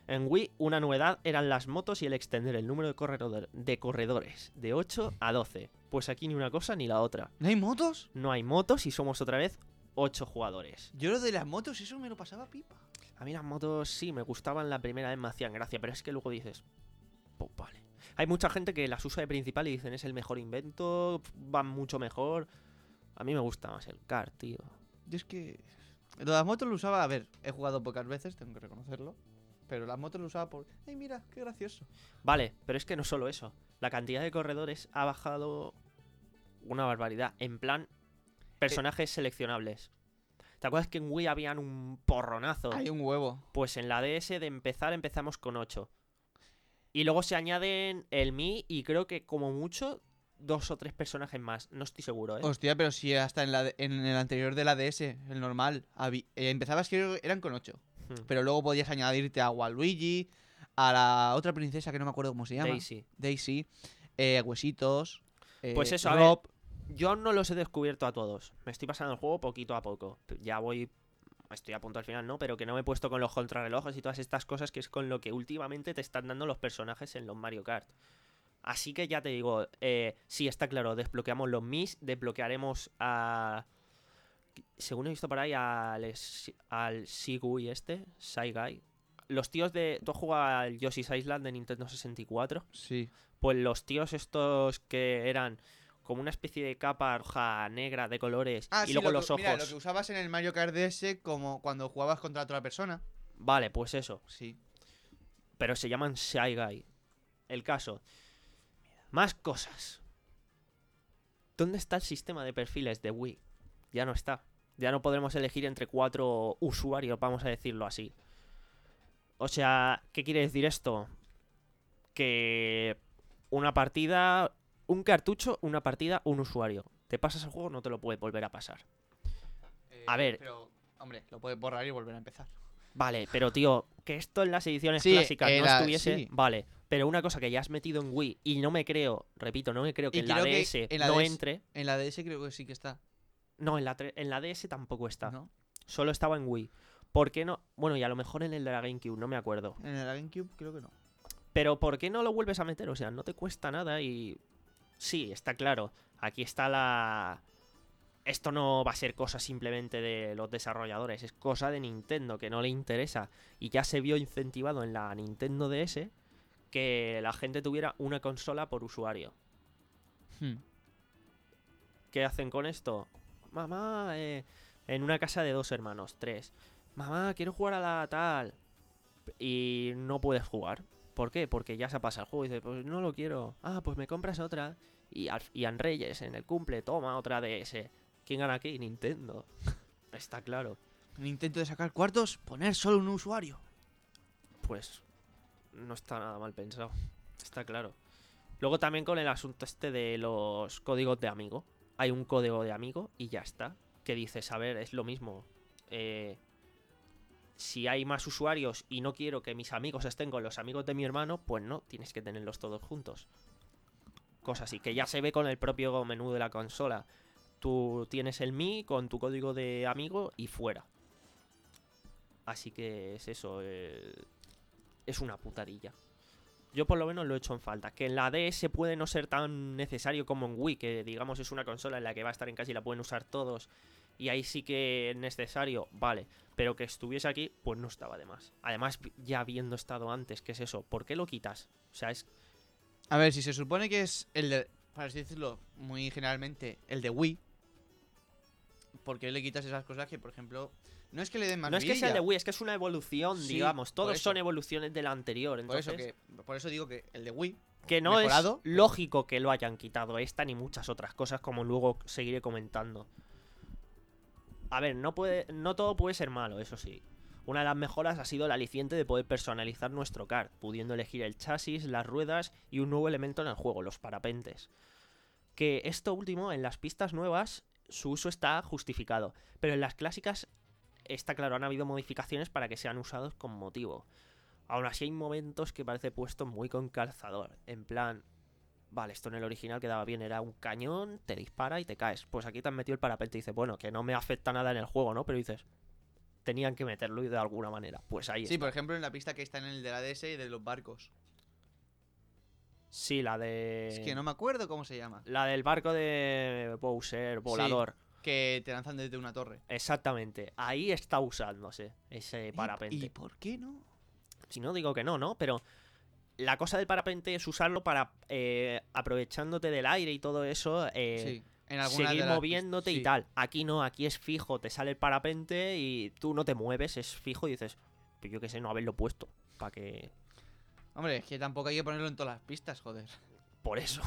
En Wii, una novedad eran las motos y el extender el número de, corredor- de corredores de ocho a doce. Pues aquí ni una cosa ni la otra. ¿No hay motos? No hay motos y somos otra vez ocho jugadores. Yo lo de las motos, eso me lo pasaba pipa. A mí las motos sí me gustaban la primera vez, me hacían gracia, pero es que luego dices, pues vale. Hay mucha gente que las usa de principal y dicen es el mejor invento, van mucho mejor. A mí me gusta más el kart, tío. Yo es que... Lo de las motos lo usaba, a ver, he jugado pocas veces, tengo que reconocerlo. Pero las motos lo usaba por... ¡Ay, mira, qué gracioso! Vale, pero es que no solo eso. La cantidad de corredores ha bajado una barbaridad. En plan, personajes seleccionables. ¿Te acuerdas que en Wii habían un porronazo? Hay un huevo. Pues en la D S de empezar empezamos con ocho. Y luego se añaden el Mi y creo que como mucho dos o tres personajes más. No estoy seguro, ¿eh? Hostia, pero si hasta en, la de- en el anterior de la D S, el normal, habi- eh, empezabas que eran con ocho. Hmm. Pero luego podías añadirte a Waluigi, a la otra princesa que no me acuerdo cómo se llama. Daisy. Daisy. Eh, huesitos. eh, Pues eso, a Rob. ver, yo no los he descubierto a todos. Me estoy pasando el juego poquito a poco. Ya voy... Estoy a punto al final, ¿no? Pero que no me he puesto con los contrarrelojes y todas estas cosas, que es con lo que últimamente te están dando los personajes en los Mario Kart. Así que ya te digo, eh, sí, está claro, desbloqueamos los Mis, desbloquearemos a... Según he visto por ahí, al, es- al Sigui este, Shy Guy. Los tíos de... ¿Tú has jugado al Yoshi's Island de Nintendo sesenta y cuatro? Sí. Pues los tíos estos que eran como una especie de capa roja, negra, de colores, Ah, y sí, luego lo los que, ojos... mira, lo que usabas en el Mario Kart D S como cuando jugabas contra otra persona. Vale, pues eso. Sí. Pero se llaman Shy Guy. El caso. Más cosas. ¿Dónde está el sistema de perfiles de Wii? Ya no está. Ya no podremos elegir entre cuatro usuarios, vamos a decirlo así. O sea, ¿qué quiere decir esto? Que una partida, un cartucho, una partida, un usuario. Te pasas el juego, no te lo puedes volver a pasar. A ver. Pero, hombre, lo puedes borrar y volver a empezar. Vale, pero tío, que esto en las ediciones Sí, clásicas eh, no la- estuviese, sí. vale, pero una cosa que ya has metido en Wii y no me creo, repito, no me creo que Y en la creo que D S en la no D S entre. En la D S creo que sí que está. No, en la, tre- en la D S tampoco está. ¿No? Solo estaba en Wii. ¿Por qué no? Bueno, y a lo mejor en el de la GameCube, no me acuerdo. En el GameCube creo que no. Pero ¿por qué no lo vuelves a meter? O sea, no te cuesta nada y... Sí, está claro. Aquí está la... Esto no va a ser cosa simplemente de los desarrolladores, es cosa de Nintendo, que no le interesa. Y ya se vio incentivado en la Nintendo D S que la gente tuviera una consola por usuario. Hmm. ¿Qué hacen con esto? Mamá, eh, en una casa de dos hermanos, tres. Mamá, quiero jugar a la tal. Y no puedes jugar. ¿Por qué? Porque ya se pasa el juego y dices, pues no lo quiero. Ah, pues me compras otra. Y, al- y en Reyes, en el cumple, toma otra D S. ¿Quién gana aquí? Nintendo. Está claro. Un intento de sacar cuartos, poner solo un usuario. Pues no está nada mal pensado. Está claro. Luego también con el asunto este de los códigos de amigo. Hay un código de amigo y ya está. Que dices, a ver, es lo mismo. Eh, si hay más usuarios y no quiero que mis amigos estén con los amigos de mi hermano, pues no, tienes que tenerlos todos juntos. Cosas así, que ya se ve con el propio menú de la consola. Tú tienes el Mi con tu código de amigo y fuera. Así que es eso. eh, es una putadilla. Yo por lo menos lo he hecho en falta. Que en la D S puede no ser tan necesario como en Wii, que digamos es una consola en la que va a estar en casa y la pueden usar todos. Y ahí sí que es necesario, vale. Pero que estuviese aquí, pues no estaba de más. Además, ya habiendo estado antes, ¿qué es eso? ¿Por qué lo quitas? O sea, es... A ver, si se supone que es el de, para así decirlo, muy generalmente, el de Wii, ¿por qué le quitas esas cosas que, por ejemplo, no es que le den más No es que sea el de vidilla? Wii, es que es una evolución, Sí, digamos. por Todos eso. son evoluciones del anterior. Por Entonces, eso, que, por eso digo que el de Wii, que no mejorado, es pero- lógico que lo hayan quitado esta ni muchas otras cosas, como luego seguiré comentando. A ver, no puede, no todo puede ser malo, eso sí. Una de las mejoras ha sido el aliciente de poder personalizar nuestro kart, pudiendo elegir el chasis, las ruedas y un nuevo elemento en el juego, los parapentes. Que esto último, en las pistas nuevas, su uso está justificado, pero en las clásicas está claro, han habido modificaciones para que sean usados con motivo. Aún así hay momentos que parece puesto muy con calzador, en plan... Vale, esto en el original quedaba bien, era un cañón, te dispara y te caes. Pues aquí te han metido el parapente y dices, bueno, que no me afecta nada en el juego, ¿no? Pero dices, tenían que meterlo de alguna manera. Pues ahí Sí, está. por ejemplo, en la pista que está en el de la D S y de los barcos. Sí, la de... Es que no me acuerdo cómo se llama. La del barco de Bowser, volador. Que te lanzan desde una torre. Exactamente. Ahí está usándose ese parapente. ¿Y, ¿Y por qué no? Si no digo que no, ¿no? Pero la cosa del parapente es usarlo para, eh, aprovechándote del aire y todo eso, eh, sí, en alguna seguir de las moviéndote pist- y sí. tal. Aquí no, aquí es fijo, te sale el parapente y tú no te mueves, es fijo y dices, pues yo qué sé, no haberlo puesto. Para que... Hombre, es que tampoco hay que ponerlo en todas las pistas, joder. Por eso.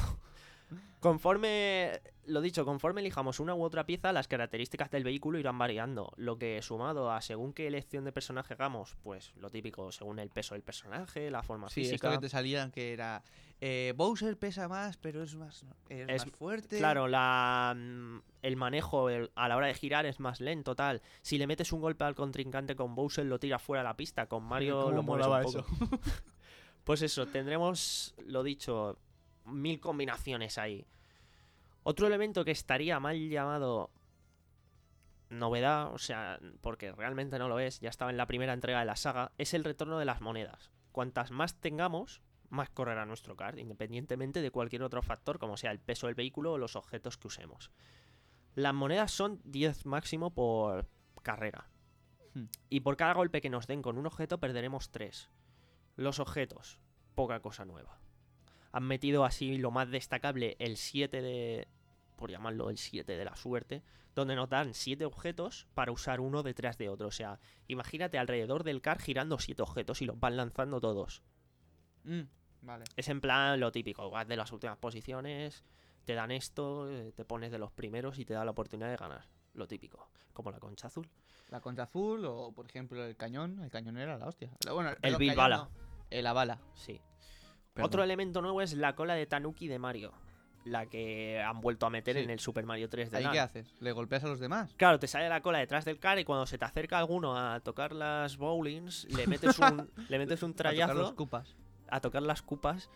Conforme, lo dicho, conforme elijamos una u otra pieza, las características del vehículo irán variando. Lo que sumado a según qué elección de personaje hagamos, pues lo típico, según el peso del personaje, la forma Sí, esto física. que te salían que era... eh, Bowser pesa más, pero es más, es Es- más fuerte. Claro, la, mm, el manejo el- a la hora de girar es más lento, tal. Si le metes un golpe al contrincante con Bowser, lo tiras fuera de la pista. Con Mario ¿Cómo lo mueves molaba un poco. Pues eso, tendremos, lo dicho, mil combinaciones ahí. Otro elemento que estaría mal llamado novedad, o sea, porque realmente no lo es, ya estaba en la primera entrega de la saga, es el retorno de las monedas. Cuantas más tengamos, más correrá nuestro kart, independientemente de cualquier otro factor, como sea el peso del vehículo o los objetos que usemos. Las monedas son diez máximo por carrera. Hmm. Y por cada golpe que nos den con un objeto perderemos tres. Los objetos, poca cosa nueva. Han metido así lo más destacable, el siete de... por llamarlo el siete de la suerte, donde nos dan siete objetos para usar uno detrás de otro. O sea, imagínate alrededor del kart girando siete objetos y los van lanzando todos. Mm, vale. Es en plan lo típico, vas de las últimas posiciones, te dan esto, eh, te pones de los primeros y te da la oportunidad de ganar. Lo típico, como la concha azul. La concha azul o, por ejemplo, el cañón. El cañón era la hostia. Bueno, El perdón, Bill cañón Bala. no, eh, la bala. Sí. Perdón. Otro elemento nuevo es la cola de Tanuki de Mario, la que han vuelto a meter Sí. en el Super Mario tres de ¿Ahí Land. qué haces? ¿Le golpeas a los demás? Claro, te sale la cola detrás del car y cuando se te acerca alguno a tocar las bowlings, le metes un, le metes un A tocar los trayazo cupas. a tocar las cupas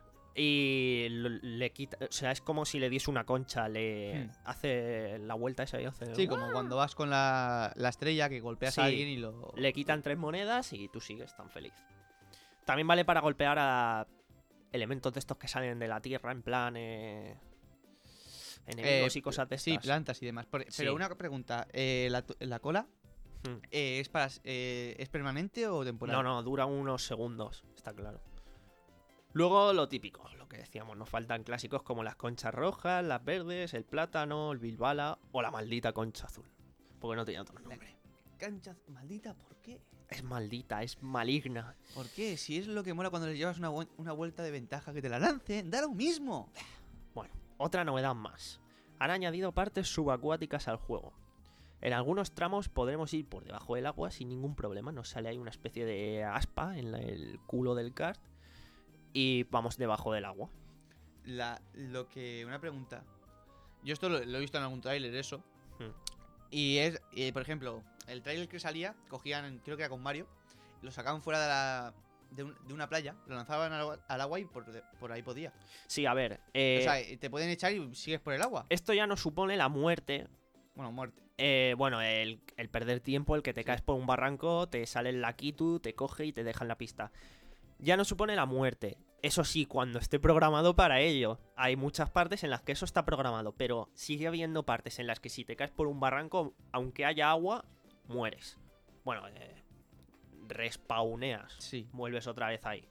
y lo- le quita, o sea, es como si le diese una concha, le Hmm. hace la vuelta esa y hace... Sí, como cuando vas con la, la estrella que golpeas Sí. a alguien y lo... Le quitan tres monedas y tú sigues tan feliz. También vale para golpear a elementos de estos que salen de la tierra, en plan... Eh, enemigos Eh, y cosas de Sí, estas. plantas y demás. Por- Sí. Pero una pregunta. eh, la, tu- la cola Hmm. eh, es para eh, es permanente o temporal? No, no, dura unos segundos, está claro. Luego lo típico, lo que decíamos, nos faltan clásicos como las conchas rojas, las verdes, el plátano, el bilbala o la maldita concha azul. Porque no tenía otro nombre. Cancha maldita, ¿por qué? Es maldita, es maligna. ¿Por qué? Si es lo que mola cuando les llevas una, buen- una vuelta de ventaja que te la lancen, da lo mismo. Bueno, otra novedad más. Han añadido partes subacuáticas al juego. En algunos tramos podremos ir por debajo del agua sin ningún problema. Nos sale ahí una especie de aspa en la- el culo del kart y vamos debajo del agua. La, lo que... Una pregunta. Yo esto lo, lo he visto en algún tráiler, eso. Hmm. Y es, eh, por ejemplo, el tráiler que salía, cogían, creo que era con Mario, lo sacaban fuera de la... De, un- de una playa, lo lanzaban al agua, al agua y por, de- por ahí podía. Sí, a ver. eh, o sea, te pueden echar y sigues por el agua. esto ya no supone la muerte. Bueno, muerte. Eh, bueno, el, el perder tiempo, el que te Sí. caes por un barranco, te sale el Lakitu, te coge y te deja en la pista. Ya no supone la muerte. Eso sí, cuando esté programado para ello. Hay muchas partes en las que eso está programado, pero sigue habiendo partes en las que si te caes por un barranco, aunque haya agua, mueres. Bueno, eh, respawneas. Sí. Vuelves otra vez ahí.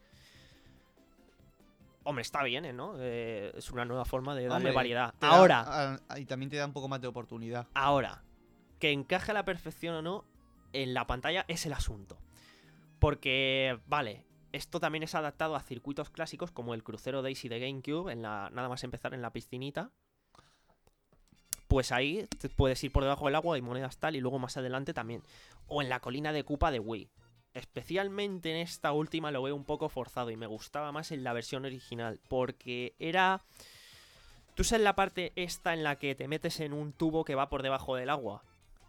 Hombre, está bien, ¿eh? ¿no? Eh, es una nueva forma de darle Hombre, variedad. te da- Ahora, a- y también te da un poco más de oportunidad. Ahora, que encaje a la perfección o no en la pantalla es el asunto. Porque, vale, esto también es adaptado a circuitos clásicos como el crucero Daisy de GameCube, en la, nada más empezar en la piscinita. Pues ahí te puedes ir por debajo del agua y monedas tal, y luego más adelante también. O en la colina de Koopa de Wii. Especialmente en esta última lo veo un poco forzado y me gustaba más en la versión original. Porque era... ¿Tú sabes la parte esta en la que te metes en un tubo que va por debajo del agua?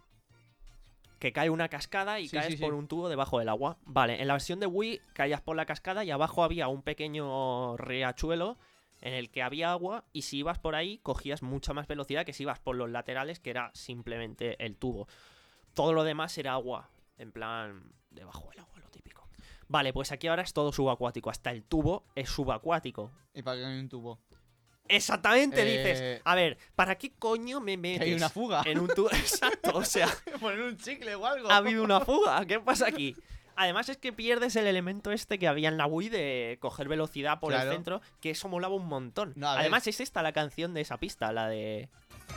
Que cae una cascada y Sí, caes sí, sí. por un tubo debajo del agua. Vale, en la versión de Wii caías por la cascada y abajo había un pequeño riachuelo en el que había agua y si ibas por ahí cogías mucha más velocidad que si ibas por los laterales, que era simplemente el tubo. Todo lo demás era agua. En plan, debajo del agua, lo típico. Vale, pues aquí ahora es todo subacuático. Hasta el tubo es subacuático. ¿Y para qué hay un tubo? Exactamente, Eh, dices. A ver, ¿para qué coño me Que metes hay una fuga. en un tubo? Exacto, o sea, Poner un chicle o algo. ha habido una fuga. ¿Qué pasa aquí? Además es que pierdes el elemento este que había en la Wii de coger velocidad por Claro. el centro, que eso molaba un montón. No, a ver. Además es esta la canción de esa pista, la de...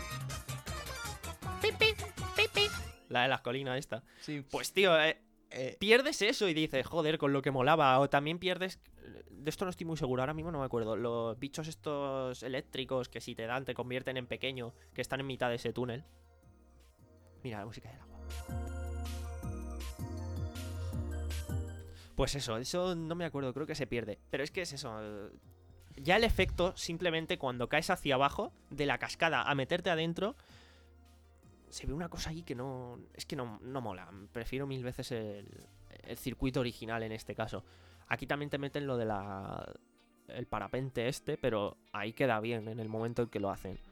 Pi, pi, pi, pi. La de las colinas esta. Sí. Pues tío, eh, Eh, pierdes eso y dices, joder, con lo que molaba. O también pierdes... De esto no estoy muy seguro, ahora mismo no me acuerdo. Los bichos estos eléctricos que si te dan te convierten en pequeño, que están en mitad de ese túnel. Mira la música del agua. Pues eso, eso no me acuerdo, creo que se pierde. Pero es que es eso. eh, Ya el efecto, simplemente cuando caes hacia abajo de la cascada a meterte adentro, se ve una cosa ahí que no... Es que no, no mola. Prefiero mil veces el, el circuito original en este caso. Aquí también te meten lo de la... El parapente este, pero ahí queda bien en el momento en que lo hacen.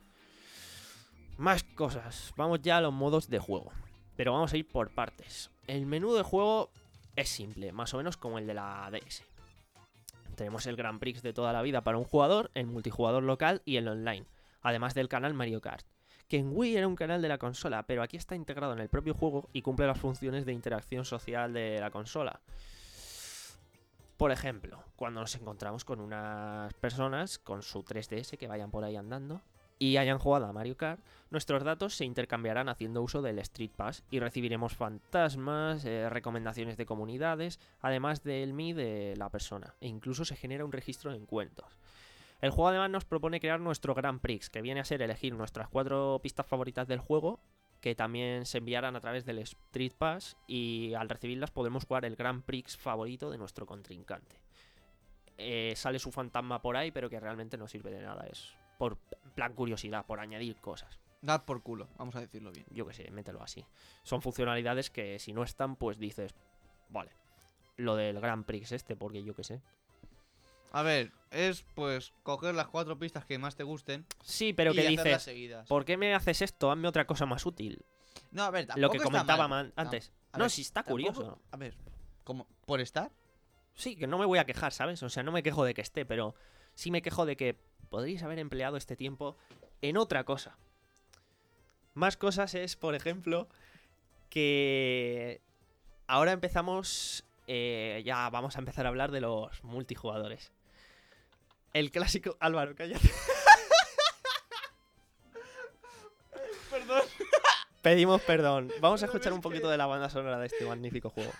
Más cosas. Vamos ya a los modos de juego. Pero vamos a ir por partes. El menú de juego es simple, más o menos como el de la D S. Tenemos el Grand Prix de toda la vida para un jugador, el multijugador local y el online. Además del canal Mario Kart. Que en Wii era un canal de la consola, pero aquí está integrado en el propio juego y cumple las funciones de interacción social de la consola. Por ejemplo, cuando nos encontramos con unas personas con su tres D S que vayan por ahí andando y hayan jugado a Mario Kart, nuestros datos se intercambiarán haciendo uso del Street Pass y recibiremos fantasmas, eh, recomendaciones de comunidades, además del M I de la persona, e incluso se genera un registro de encuentros. El juego además nos propone crear nuestro Grand Prix, que viene a ser elegir nuestras cuatro pistas favoritas del juego, que también se enviarán a través del Street Pass, y al recibirlas podemos jugar el Grand Prix favorito de nuestro contrincante. Eh, sale su fantasma por ahí, pero que realmente no sirve de nada, es por plan curiosidad, por añadir cosas. Da por culo, vamos a decirlo bien. Yo que sé, mételo así. Son funcionalidades que si no están, pues dices, vale, lo del Grand Prix este, porque yo que sé. A ver, es pues coger las cuatro pistas que más te gusten Sí, pero y que hacerlas dices, seguidas. ¿por qué me haces esto? Hazme otra cosa más útil. No, a ver, tampoco Lo que está comentaba mal. man- antes. A No, ver, si está tampoco- curioso. A ver, ¿cómo? ¿Por estar? Sí, que no me voy a quejar, ¿sabes? O sea, no me quejo de que esté, pero sí me quejo de que podríais haber empleado este tiempo en otra cosa. Más cosas es, por ejemplo, que ahora empezamos, eh, ya vamos a empezar a hablar de los multijugadores. El clásico... Álvaro, cállate. Perdón. Pedimos perdón. Vamos a Pero escuchar es un poquito que- de la banda sonora de este magnífico juego.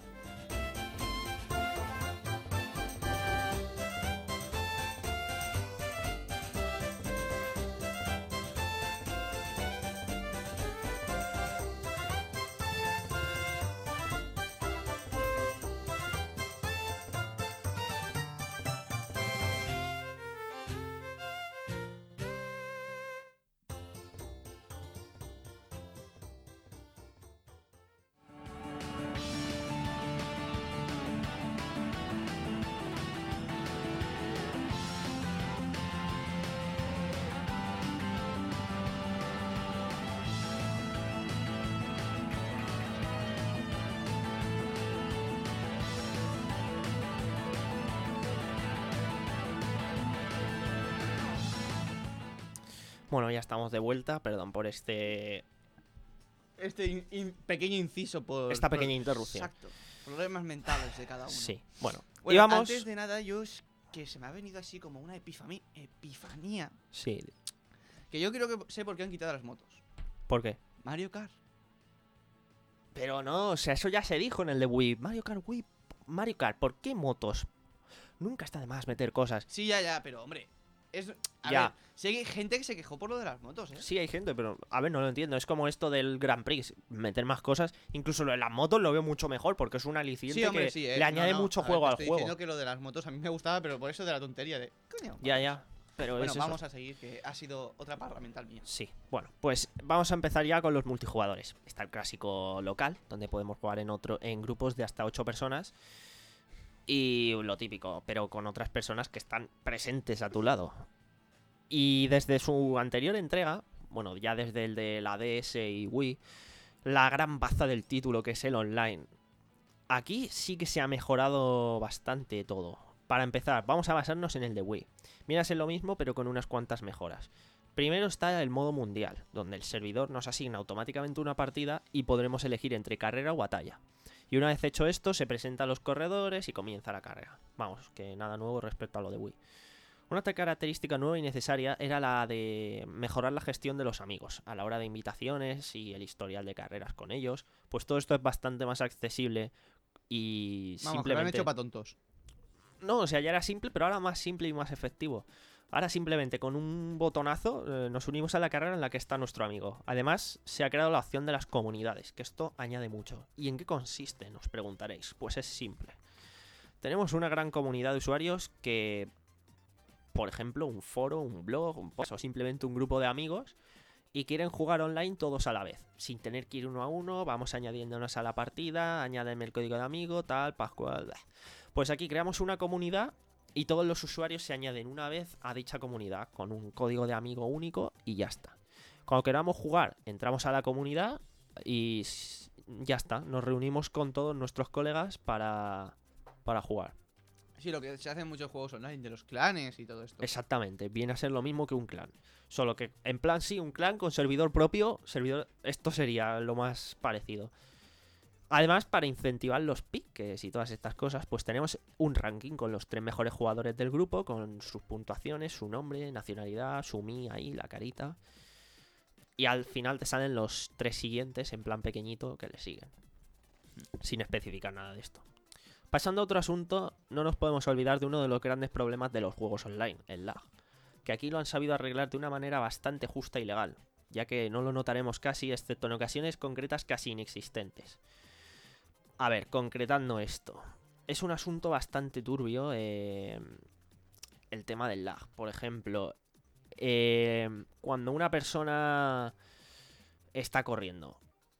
Bueno, ya estamos de vuelta. Perdón por este Este in- in- pequeño inciso por... esta por- pequeña interrupción. Exacto. Problemas mentales de cada uno. Sí, bueno. Bueno, íbamos... antes de nada, yo es que se me ha venido así como una epifami- epifanía. Sí, Que yo creo que sé por qué han quitado las motos. ¿por qué? Mario Kart. Pero no, o sea, eso ya se dijo en el de Wii. Mario Kart Wii, Mario Kart, ¿por qué motos? Nunca está de más meter cosas. Sí, ya, ya, pero hombre. Es, a Ya. ver, sí hay gente que se quejó por lo de las motos, ¿eh? Sí, hay gente, pero a ver, no lo entiendo. Es como esto del Grand Prix, meter más cosas. Incluso lo de las motos lo veo mucho mejor porque es un aliciente Sí, hombre, que sí, ¿eh? le añade No, no, mucho a ver, juego te al estoy juego. diciendo que lo de las motos a mí me gustaba, pero por eso de la tontería de... Coño, Ya, vamos. ya. Pero Bueno, es eso. vamos a seguir, que ha sido otra parra mental mía. Sí, bueno, pues vamos a empezar ya con los multijugadores. Está el clásico local, donde podemos jugar en otro en grupos de hasta ocho personas. Y lo típico, pero con otras personas que están presentes a tu lado. Y desde su anterior entrega, bueno, ya desde el de la D S y Wii, la gran baza del título, que es el online. Aquí sí que se ha mejorado bastante todo. Para empezar, vamos a basarnos en el de Wii. Viene a ser lo mismo, pero con unas cuantas mejoras. Primero está el modo mundial, donde el servidor nos asigna automáticamente una partida y podremos elegir entre carrera o batalla. Y una vez hecho esto, se presentan los corredores y comienza la carrera. Vamos, que nada nuevo respecto a lo de Wii. Una otra característica nueva y necesaria era la de mejorar la gestión de los amigos a la hora de invitaciones y el historial de carreras con ellos. Pues todo esto es bastante más accesible y Vamos, que lo han simplemente... hecho para tontos. No, o sea, ya era simple, pero ahora más simple y más efectivo. Ahora simplemente con un botonazo eh, nos unimos a la carrera en la que está nuestro amigo. Además, se ha creado la opción de las comunidades, que esto añade mucho. ¿Y en qué consiste? Nos preguntaréis. Pues es simple. Tenemos una gran comunidad de usuarios que, por ejemplo, un foro, un blog, un post o simplemente un grupo de amigos y quieren jugar online todos a la vez, sin tener que ir uno a uno, vamos añadiéndonos a la partida, añádeme el código de amigo, tal, pascual... Blah. Pues aquí creamos una comunidad y todos los usuarios se añaden una vez a dicha comunidad con un código de amigo único y ya está. Cuando queramos jugar, entramos a la comunidad y ya está, nos reunimos con todos nuestros colegas para, para jugar. Sí, lo que se hace en muchos juegos online, de los clanes y todo esto. Exactamente, viene a ser lo mismo que un clan. Solo que en plan sí, un clan con servidor propio, servidor, esto sería lo más parecido. Además, para incentivar los piques y todas estas cosas, pues tenemos un ranking con los tres mejores jugadores del grupo, con sus puntuaciones, su nombre, nacionalidad, su mi ahí, la carita. Y al final te salen los tres siguientes en plan pequeñito que le siguen, sin especificar nada de esto. Pasando a otro asunto, no nos podemos olvidar de uno de los grandes problemas de los juegos online, el lag, que aquí lo han sabido arreglar de una manera bastante justa y legal, ya que no lo notaremos casi, excepto en ocasiones concretas casi inexistentes. A ver, concretando esto, es un asunto bastante turbio eh, el tema del lag. Por ejemplo, eh, cuando una persona está corriendo,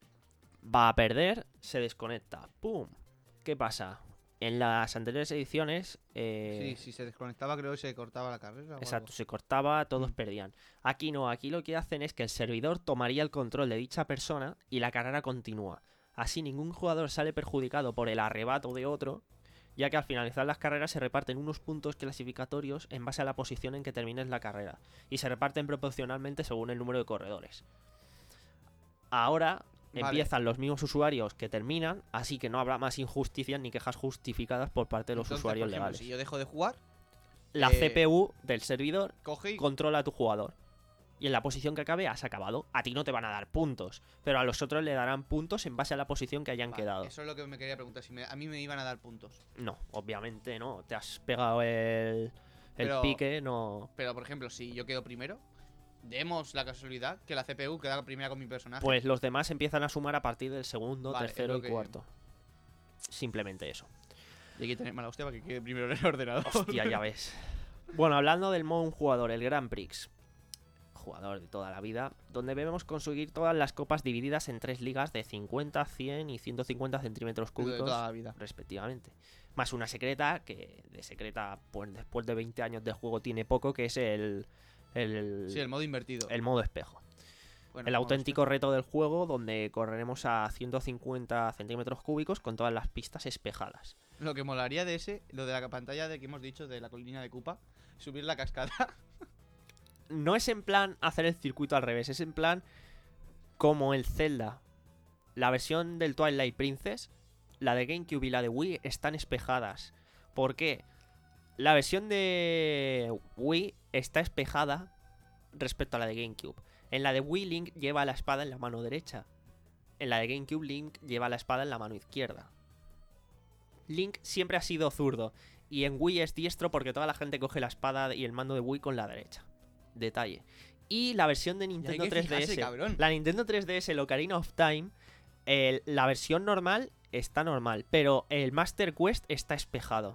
va a perder, se desconecta, ¡pum! ¿Qué pasa? En las anteriores ediciones... Eh, Sí, si se desconectaba creo que se cortaba la carrera. o exacto, algo. se cortaba, todos Mm. perdían. Aquí no, aquí lo que hacen es que el servidor tomaría el control de dicha persona y la carrera continúa. Así ningún jugador sale perjudicado por el arrebato de otro, ya que al finalizar las carreras se reparten unos puntos clasificatorios en base a la posición en que termines la carrera, y se reparten proporcionalmente según el número de corredores. Ahora Vale. empiezan los mismos usuarios que terminan, así que no habrá más injusticias ni quejas justificadas por parte de los Entonces, usuarios por ejemplo, legales. si yo dejo de jugar, La eh, C P U del servidor coge y... controla a tu jugador. Y en la posición que acabe has acabado. A ti no te van a dar puntos, pero a los otros le darán puntos en base a la posición que hayan Vale, quedado. Eso es lo que me quería preguntar, si me- a mí me iban a dar puntos. No, obviamente no. Te has pegado el, el Pero- pique, no. Pero, por ejemplo, si yo quedo primero, demos la casualidad que la C P U queda primera con mi personaje. Pues los demás empiezan a sumar a partir del segundo, Vale, tercero es y lo que- cuarto. Simplemente eso. Y hay que tener mala hostia para que quede primero en el ordenador. Hostia, ya ves. Bueno, hablando del modo un jugador, el Grand Prix. Jugador de toda la vida, donde debemos conseguir todas las copas divididas en tres ligas de cincuenta, cien y ciento cincuenta centímetros Pero de cúbicos toda la vida. respectivamente. Más una secreta, que de secreta, pues después de veinte años de juego tiene poco, que es el, el, Sí, el modo invertido. el modo espejo. Bueno, El modo auténtico reto del juego, donde correremos a ciento cincuenta centímetros cúbicos con todas las pistas espejadas. espejo. Lo que molaría de ese, lo de la pantalla de que hemos dicho de la colina de Koopa, subir la cascada. No es en plan hacer el circuito al revés, es en plan como el Zelda. La versión del Twilight Princess, la de GameCube y la de Wii están espejadas. ¿Por qué? La versión de Wii está espejada respecto a la de GameCube. En la de Wii, Link lleva la espada en la mano derecha. En la de GameCube, Link lleva la espada en la mano izquierda. Link siempre ha sido zurdo, y en Wii es diestro porque toda la gente coge la espada y el mando de Wii con la derecha. Detalle. Y la versión de Nintendo que tres D fijarse, S, cabrón. la Nintendo tres D S, el Ocarina of Time, el- la versión normal está normal, pero el Master Quest está espejado.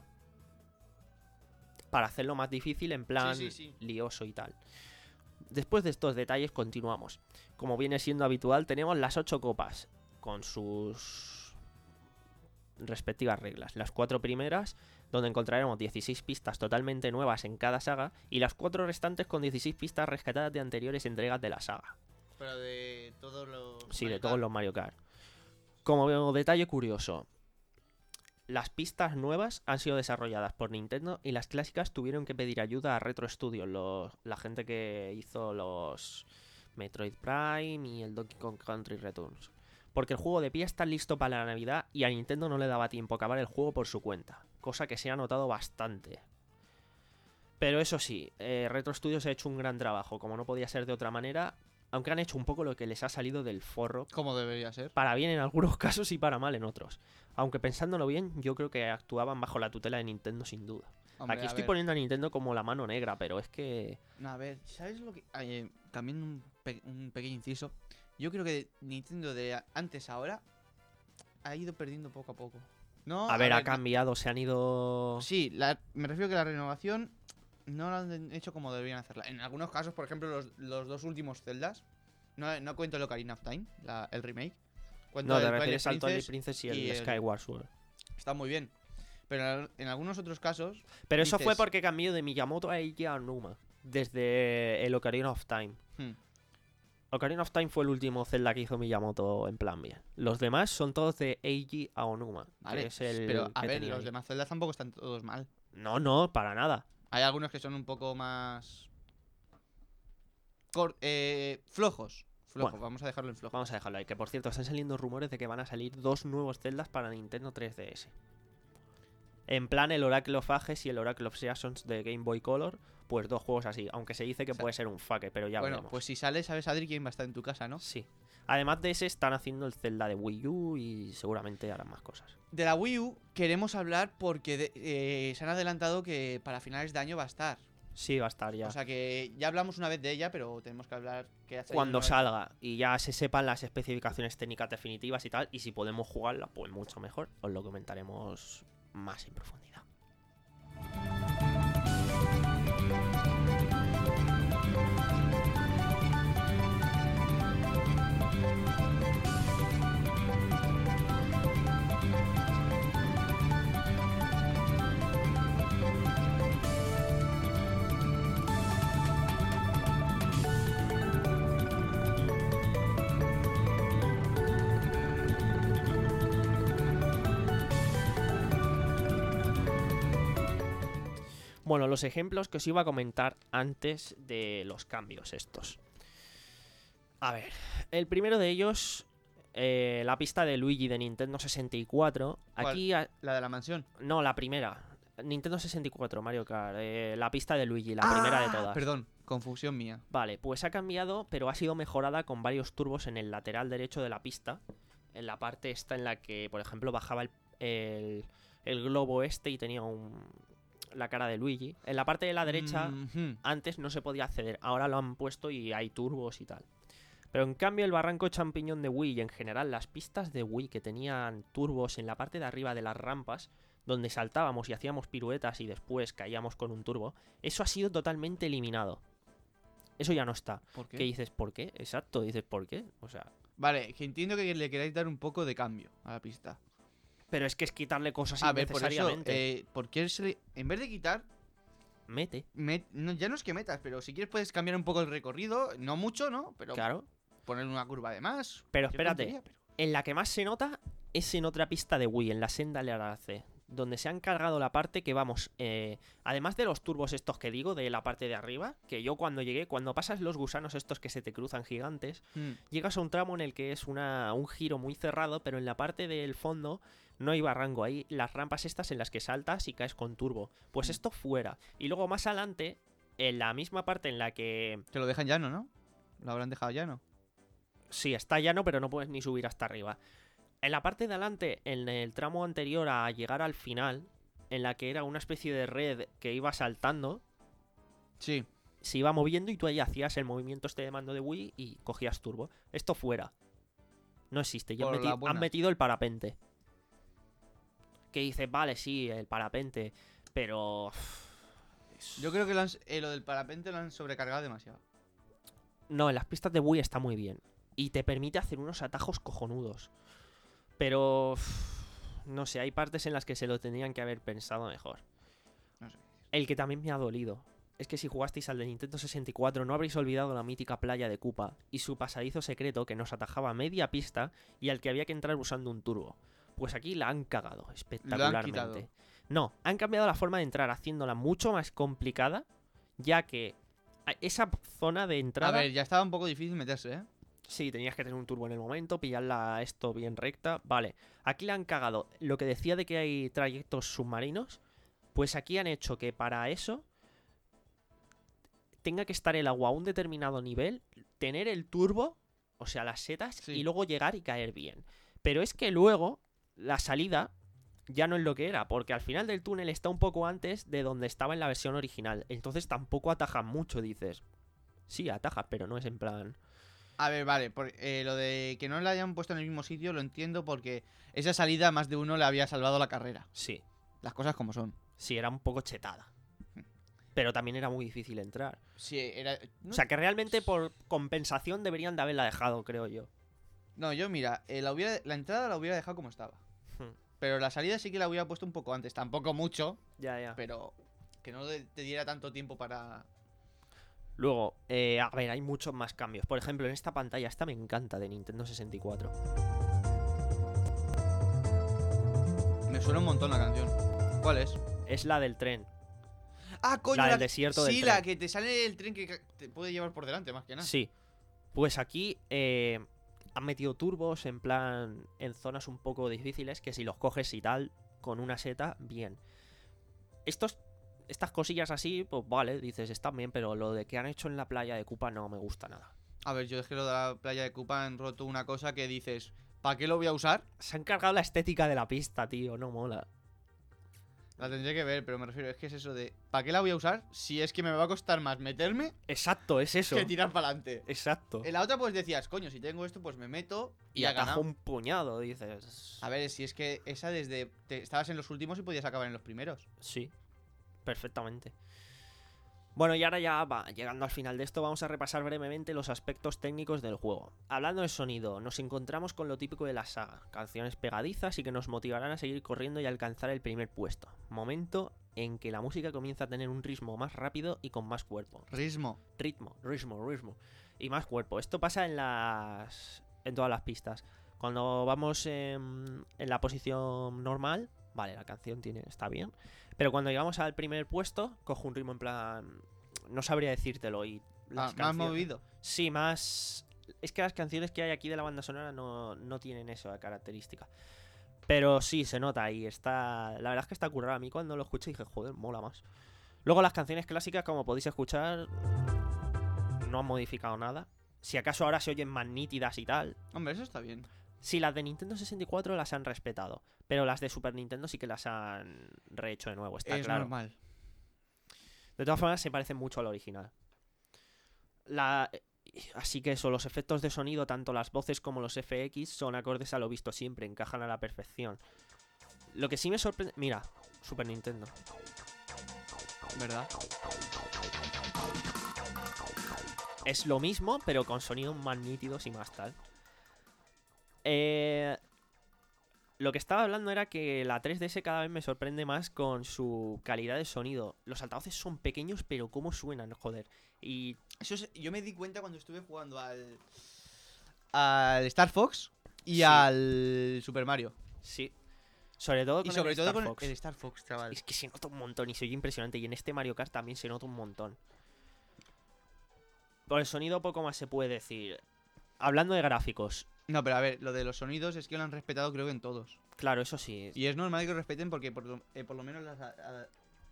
Para hacerlo más difícil, en plan Sí, sí, sí. lioso y tal. Después de estos detalles, continuamos. Como viene siendo habitual, tenemos las ocho copas, con sus respectivas reglas. Las cuatro primeras, donde encontraremos dieciséis pistas totalmente nuevas en cada saga, y las cuatro restantes con dieciséis pistas rescatadas de anteriores entregas de la saga. Pero de todos los... Sí, de Mario todos Kart. los Mario Kart. Como detalle curioso, las pistas nuevas han sido desarrolladas por Nintendo y las clásicas tuvieron que pedir ayuda a Retro Studios, los- la gente que hizo los Metroid Prime y el Donkey Kong Country Returns. Porque el juego de pie está listo para la Navidad y a Nintendo no le daba tiempo a acabar el juego por su cuenta, cosa que se ha notado bastante. Pero eso sí, eh, Retro Studios ha hecho un gran trabajo, como no podía ser de otra manera, aunque han hecho un poco lo que les ha salido del forro, Como debería ser. para bien en algunos casos y para mal en otros. Aunque pensándolo bien, yo creo que actuaban bajo la tutela de Nintendo sin duda. Hombre, Aquí a estoy ver. poniendo a Nintendo como la mano negra, pero es que... No, a ver, ¿sabes lo que...? eh, también un, pe- un pequeño inciso. Yo creo que Nintendo de a- antes a ahora ha ido perdiendo poco a poco. No, A ver, ha no- cambiado, se han ido... Sí, la- me refiero que la renovación no la han hecho como deberían hacerla. En algunos casos, por ejemplo, los, los dos últimos Zeldas, no, no cuento el Ocarina of Time, la- el remake. Cuento No, el te Twilight refieres al Twilight Princess, Princess y el, y el- Skyward Sword. está muy bien. Pero en, al- en algunos otros casos, Pero eso fue dices- porque cambió de Miyamoto a Eiji Aonuma, desde el Ocarina of Time. hmm, Ocarina of Time fue el último Zelda que hizo Miyamoto en plan bien. Los demás son todos de Eiji Aonuma, vale, que es el pero a que ver, tenía los ahí. demás Zeldas tampoco están todos mal. No, no, para nada. Hay algunos que son un poco más... cor- eh, flojos. Flojos, Bueno. vamos a dejarlo en flojo. Vamos a dejarlo ahí. Que por cierto, están saliendo rumores de que van a salir dos nuevos Zeldas para Nintendo tres D S. En plan, el Oracle of Ages y el Oracle of Seasons de Game Boy Color. Pues dos juegos así. Aunque se dice que O sea, puede ser un fake, pero ya bueno, veremos. pues si sale, sabes, Adri, quién va a estar en tu casa, ¿no? Sí. Además de ese, están haciendo el Zelda de Wii U y seguramente harán más cosas. De la Wii U queremos hablar porque de- eh, se han adelantado que para finales de año va a estar. Sí, va a estar ya. O sea que ya hablamos una vez de ella, pero tenemos que hablar que ha salido Cuando una- salga y ya se sepan las especificaciones técnicas definitivas y tal, y si podemos jugarla, pues mucho mejor. Os lo comentaremos más en profundidad. Bueno, los ejemplos que os iba a comentar antes de los cambios estos. A ver, el primero de ellos, eh, la pista de Luigi de Nintendo sesenta y cuatro. ¿Cuál? Aquí, a- La de la mansión. no, la primera. Nintendo sesenta y cuatro, Mario Kart. eh, la pista de Luigi, la primera de Ah, todas. Perdón, confusión mía. Vale, pues ha cambiado, pero ha sido mejorada con varios turbos en el lateral derecho de la pista. En la parte esta en la que, por ejemplo, bajaba el, el, el globo este y tenía un, la cara de Luigi. En la parte de la derecha, Mhm. antes no se podía acceder. Ahora lo han puesto y hay turbos y tal. Pero en cambio el barranco champiñón de Wii y en general las pistas de Wii que tenían turbos en la parte de arriba de las rampas, donde saltábamos y hacíamos piruetas y después caíamos con un turbo, eso ha sido totalmente eliminado. Eso ya no está. ¿Por qué? ¿Qué dices? ¿Por qué? Exacto, dices ¿por qué? O sea, Vale, que entiendo que le queráis dar un poco de cambio a la pista. pero es que es quitarle cosas A ver, por eso, innecesariamente. eh, ¿por qué se le- en vez de quitar, Mete, met- no, ya no es que metas, pero si quieres puedes cambiar un poco el recorrido, no mucho, ¿no? Pero claro. poner una curva de más. Pero cualquier espérate, tontería, pero- en la que más se nota es en otra pista de Wii, en la senda de Arce, donde se han cargado la parte que vamos, eh, además de los turbos estos que digo, de la parte de arriba, que yo cuando llegué, cuando pasas los gusanos estos que se te cruzan gigantes, Mm. llegas a un tramo en el que es una, un giro muy cerrado, pero en la parte del fondo no hay barranco, hay las rampas estas en las que saltas y caes con turbo. Pues Mm. esto fuera. Y luego más adelante, en la misma parte en la que Te lo dejan llano, ¿no? Lo habrán dejado llano. sí, está llano, pero no puedes ni subir hasta arriba. En la parte de adelante, en el tramo anterior a llegar al final, en la que era una especie de red que iba saltando, Sí. se iba moviendo y tú ahí hacías el movimiento este de mando de Wii y cogías turbo. Esto fuera. No existe. Ya han, Por la meti- buena. han metido el parapente. Que dices, vale, sí, el parapente, pero... Yo creo que lo, han- eh, lo del parapente lo han sobrecargado demasiado. No, en las pistas de Wii está muy bien. Y te permite hacer unos atajos cojonudos. Pero... No sé, hay partes en las que se lo tendrían que haber pensado mejor. No sé. El que también me ha dolido. es que si jugasteis al de Nintendo sesenta y cuatro no habréis olvidado la mítica playa de Koopa y su pasadizo secreto que nos atajaba media pista y al que había que entrar usando un turbo. Pues aquí la han cagado espectacularmente. quitado. No, han cambiado la forma de entrar haciéndola mucho más complicada, ya que a- esa zona de A entrada... ver, ya estaba un poco difícil meterse, ¿eh? Sí, tenías que tener un turbo en el momento, pillarla esto bien recta. Vale, aquí la han cagado. Lo que decía de que hay trayectos submarinos, pues aquí han hecho que para eso tenga que estar el agua a un determinado nivel, tener el turbo, o sea, las setas, Sí. y luego llegar y caer bien. Pero es que luego la salida ya no es lo que era, porque al final del túnel está un poco antes de donde estaba en la versión original. Entonces tampoco atajas mucho, dices. Sí, atajas, pero no es en plan... A ver, vale, por- eh, lo de que no la hayan puesto en el mismo sitio lo entiendo porque esa salida a más de uno le había salvado la carrera. Sí. Las cosas como son. Sí, era un poco chetada. Pero también era muy difícil entrar. Sí, era... No, O sea que realmente por compensación deberían de haberla dejado, creo yo. no, yo mira, eh, la, hubiera- la entrada la hubiera dejado como estaba. Hmm. Pero la salida sí que la hubiera puesto un poco antes. Tampoco mucho, Ya, ya. pero que no de- te diera tanto tiempo para... Luego, eh, a ver, hay muchos más cambios. Por ejemplo, en esta pantalla, esta me encanta de Nintendo sesenta y cuatro. Me suena un montón la canción. ¿Cuál es? Es la del tren. Ah, coño, La del desierto del sí, tren. la que te sale el tren que ca- te puede llevar por delante, más que nada. Sí. Pues aquí eh, han metido turbos en plan en zonas un poco difíciles que si los coges y tal con una seta, bien. Estos, estas cosillas así, pues vale, dices, están bien, pero lo de que han hecho en la playa de Koopa no me gusta nada. A ver, yo es que lo de la playa de Koopa han roto una cosa que dices, ¿para qué lo voy a usar? Se han cargado la estética de la pista, tío, no mola. La tendré que ver, pero me refiero, es que es eso de, ¿para qué la voy a usar si es que me va a costar más meterme Exacto, es eso. que tirar para adelante? Exacto. En la otra pues decías, coño, si tengo esto pues me meto y, Y ha atajo ganado. un puñado, dices. A ver, si es que esa desde... te- estabas en los últimos y podías acabar en los primeros. Sí, perfectamente. Bueno, y ahora ya va, llegando al final de esto, vamos a repasar brevemente los aspectos técnicos del juego. Hablando de sonido, nos encontramos con lo típico de la saga, canciones pegadizas y que nos motivarán a seguir corriendo y alcanzar el primer puesto. Momento en que la música comienza a tener un ritmo más rápido y con más cuerpo. Ritmo. Ritmo, ritmo, ritmo. Y más cuerpo. Esto pasa en las. En todas las pistas. Cuando vamos en, en la posición normal, vale, la canción tiene, está bien. Pero cuando llegamos al primer puesto, cojo un ritmo en plan. No sabría decírtelo. Y las Ah, más canciones- movido. Sí, más. Es que las canciones que hay aquí de la banda sonora no, no tienen eso de característica. Pero sí, se nota y está. La verdad es que está currado. A mí cuando lo escuché dije, joder, mola más. Luego las canciones clásicas, como podéis escuchar, no han modificado nada. Si acaso ahora se oyen más nítidas y tal. Hombre, eso está bien. Sí, las de Nintendo sesenta y cuatro las han respetado. Pero las de Super Nintendo sí que las han rehecho de nuevo, está es claro. normal. De todas formas, se parecen mucho al original. La... Así que eso, los efectos de sonido, tanto las voces como los F X, son acordes a lo visto siempre, encajan a la perfección. Lo que sí me sorprende... Mira, Super Nintendo. ¿Verdad? Es lo mismo, pero con sonidos más nítidos y más tal. Eh... Lo que estaba hablando era que la tres D S cada vez me sorprende más con su calidad de sonido. Los altavoces son pequeños, pero cómo suenan, joder. Y Eso es- yo me di cuenta cuando estuve jugando al... Al Star Fox y Sí. al Super Mario. sí, sobre todo Y con sobre el todo Star con el- Fox. el Star Fox, chaval. Es que se nota un montón y se oye impresionante. Y en este Mario Kart también se nota un montón. Por el sonido poco más se puede decir. Hablando de gráficos, No, pero a ver, lo de los sonidos es que lo han respetado creo que en todos. claro, eso sí. Y es normal que lo respeten porque por lo, eh, por lo menos las, a- a-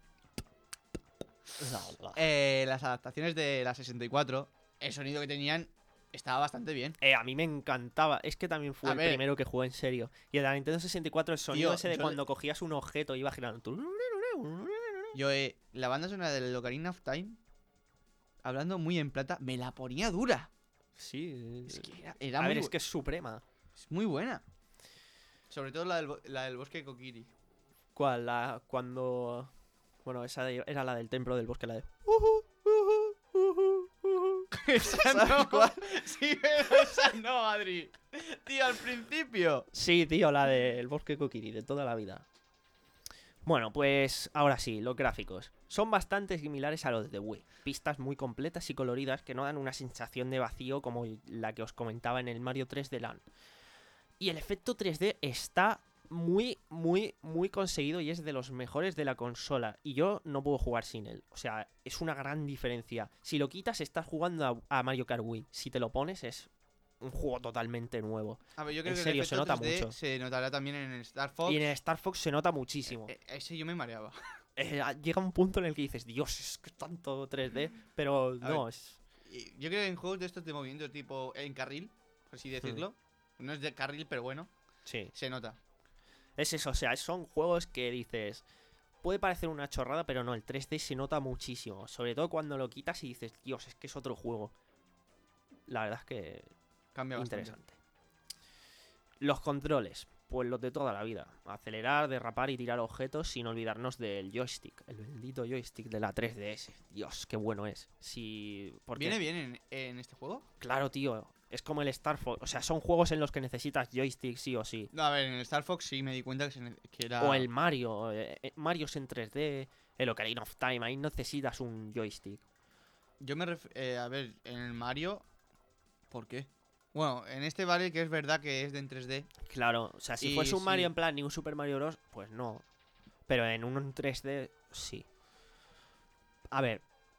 eh, las adaptaciones de la sesenta y cuatro, el sonido que tenían estaba bastante bien. Eh, a mí me encantaba. Es que también fue A el ver. primero que jugué en serio. Y el de la Nintendo sesenta y cuatro, el sonido Tío, ese de yo cuando le- cogías un objeto y iba girando. Yo, eh, la banda sonora del Ocarina of Time, hablando muy en plata, me la ponía dura. Sí. Es que era, era a muy, ver, es bu- que es suprema. es muy buena. Sobre todo la del, bo- la del bosque de Kokiri. ¿Cuál? La, cuando... Bueno, esa de- era la del templo del bosque, la de... Esa ¿Sabes no, cuál? sí, pero esa no, Adri. Tío, al principio. Sí, tío, la del bosque Kokiri, de toda la vida. Bueno, pues ahora sí, los gráficos. Son bastante similares a los de Wii. Pistas muy completas y coloridas que no dan una sensación de vacío como la que os comentaba en el Mario tres D Land. Y el efecto tres D está muy, muy, muy conseguido y es de los mejores de la consola. Y yo no puedo jugar sin él. O sea, es una gran diferencia. Si lo quitas, estás jugando a, a Mario Kart Wii. Si te lo pones, es un juego totalmente nuevo. A ver, yo creo En que serio, el se efecto nota tres D mucho. se notará también en el Star Fox. Y en el Star Fox se nota muchísimo. Eh, ese yo me mareaba. Eh, llega un punto en el que dices, Dios, es que tanto tres D. Pero A no, ver. es... Y yo creo que en juegos de estos de movimiento tipo en carril, por así decirlo, no es de carril, pero bueno, Sí. se nota. Es eso, o sea, son juegos que dices... Puede parecer una chorrada, pero no, el tres D se nota muchísimo. Sobre todo cuando lo quitas y dices, Dios, es que es otro juego. La verdad es que... Cambia bastante. Interesante. Los controles, pues los de toda la vida. Acelerar, derrapar y tirar objetos sin olvidarnos del joystick. El bendito joystick de la tres D S. Dios, qué bueno es. Si... porque- ¿Viene bien en, en este juego? Claro, tío. Es como el Star Fox. O sea, son juegos en los que necesitas joystick sí o sí. No, a ver, en el Star Fox sí me di cuenta que, se ne- que era... O el Mario. eh, eh, Mario es en tres D. El Ocarina of Time. Ahí necesitas un joystick. Yo me ref... eh, a ver, en el Mario... ¿Por qué? Bueno, en este vale que es verdad que es de en tres D. Claro, o sea, si Y fuese un sí. Mario en plan ni un Super Mario Bros, pues no. Pero en un tres D, sí. A ver.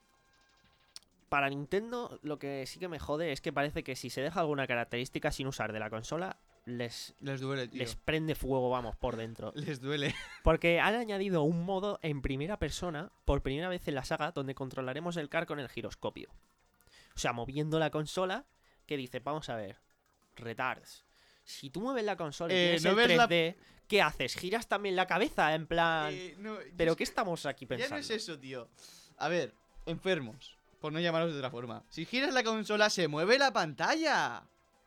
Para Nintendo, lo que sí que me jode es que parece que si se deja alguna característica sin usar de la consola, les, Les duele, tío. les prende fuego, vamos, por dentro. Les duele. Porque han añadido un modo en primera persona, por primera vez en la saga, donde controlaremos el car con el giroscopio. O sea, moviendo la consola, que dice, vamos a ver, retards. Si tú mueves la consola y Eh, tienes ¿no el ves tres la- D, ¿qué haces? ¿Giras también la cabeza? En plan... Eh, no, yo ¿Pero es qué que- estamos aquí Ya pensando? no es eso, tío. A ver, enfermos. Por no llamarlos de otra forma. Si giras la consola, se mueve la pantalla.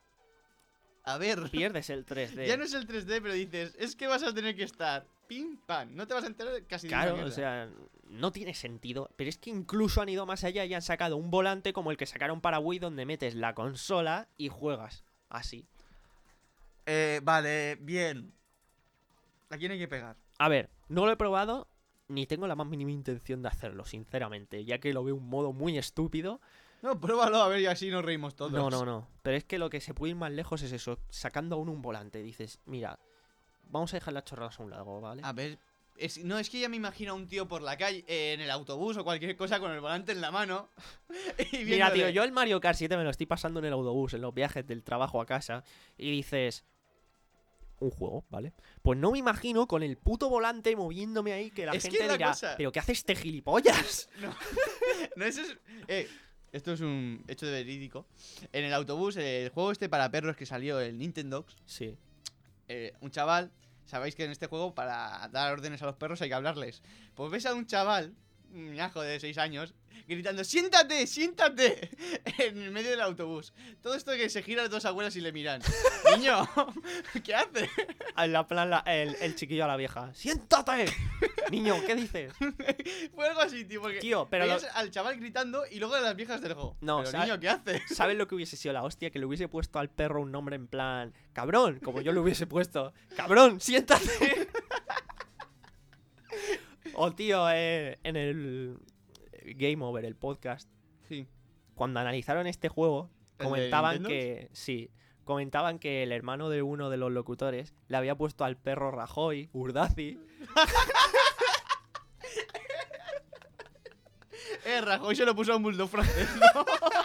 A ver. Pierdes el tres D. Ya no es el tres D, pero dices, es que vas a tener que estar pim pam. No te vas a enterar casi de una Claro, mierda. o sea, no tiene sentido. Pero es que incluso han ido más allá y han sacado un volante como el que sacaron para Wii, donde metes la consola y juegas. Así. Eh, vale, bien. ¿A quién hay que pegar? A ver, no lo he probado, ni tengo la más mínima intención de hacerlo, sinceramente. Ya que lo veo un modo muy estúpido. No, pruébalo a ver y así nos reímos todos. No, no, no. Pero es que lo que se puede ir más lejos es eso. Sacando aún un volante. Dices, mira, vamos a dejar las chorradas a un lado, ¿vale? A ver. Es, no, es que ya me imagino a un tío por la calle, eh, en el autobús o cualquier cosa con el volante en la mano. y Mira, tío, viéndole. yo el Mario Kart siete me lo estoy pasando en el autobús, en los viajes del trabajo a casa. Y dices, un juego, ¿vale? Pues no me imagino con el puto volante moviéndome ahí que la Es que gente la dirá, cosa- ¿pero qué hace este gilipollas? No, eso es. Eh, esto es un hecho de verídico. En el autobús, eh, el juego este para perros que salió, el Nintendogs, Sí. eh, un chaval. Sabéis que en este juego, para dar órdenes a los perros, hay que hablarles. Pues ves a un chaval, un ñajo de seis años, gritando: ¡siéntate, siéntate! En el medio del autobús. Todo esto que se gira a dos abuelas y le miran. Niño, ¿qué hace? En la plan, la- el, el chiquillo a la vieja, ¡siéntate! Niño, ¿qué dices? Fue algo así, tío. Porque Tío, pero lo- veías al chaval gritando y luego a las viejas del juego. No, Pero ¿sabes? niño, ¿qué hace? ¿Sabes lo que hubiese sido la hostia? Que le hubiese puesto al perro un nombre en plan, cabrón, como yo le hubiese puesto, cabrón, siéntate. O tío, eh, en el Game Over, el podcast, Sí. cuando analizaron este juego, ¿El de comentaban Nintendos? que, sí, comentaban que el hermano de uno de los locutores le había puesto al perro Rajoy, Urdazi. Eh, Rajoy se lo puso a un bulldog francés, ¿no?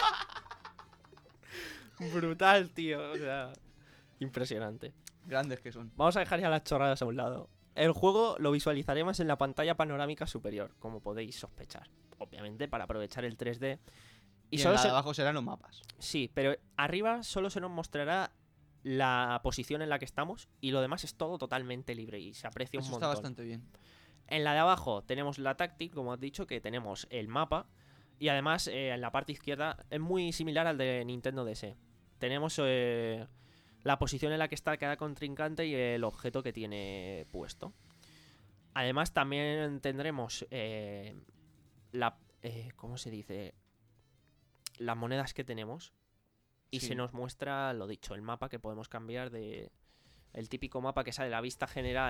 Brutal, tío, o sea, impresionante. Grandes que son. Vamos a dejar ya las chorradas a un lado. El juego lo visualizaremos en la pantalla panorámica superior, como podéis sospechar. Obviamente, para aprovechar el tres D. Y, Y, en solo la se... de abajo serán los mapas. Sí, pero arriba solo se nos mostrará la posición en la que estamos y lo demás es todo totalmente libre y se aprecia un Eso está montón. bastante bien. En la de abajo tenemos la táctil, como has dicho, que tenemos el mapa. Y además, eh, en la parte izquierda es muy similar al de Nintendo D S. Tenemos eh, la posición en la que está cada contrincante y el objeto que tiene puesto. Además, también tendremos eh, la... eh, ¿cómo se dice? Las monedas que tenemos. Y Sí. se nos muestra, lo dicho, el mapa que podemos cambiar de... El típico mapa que sale a la vista general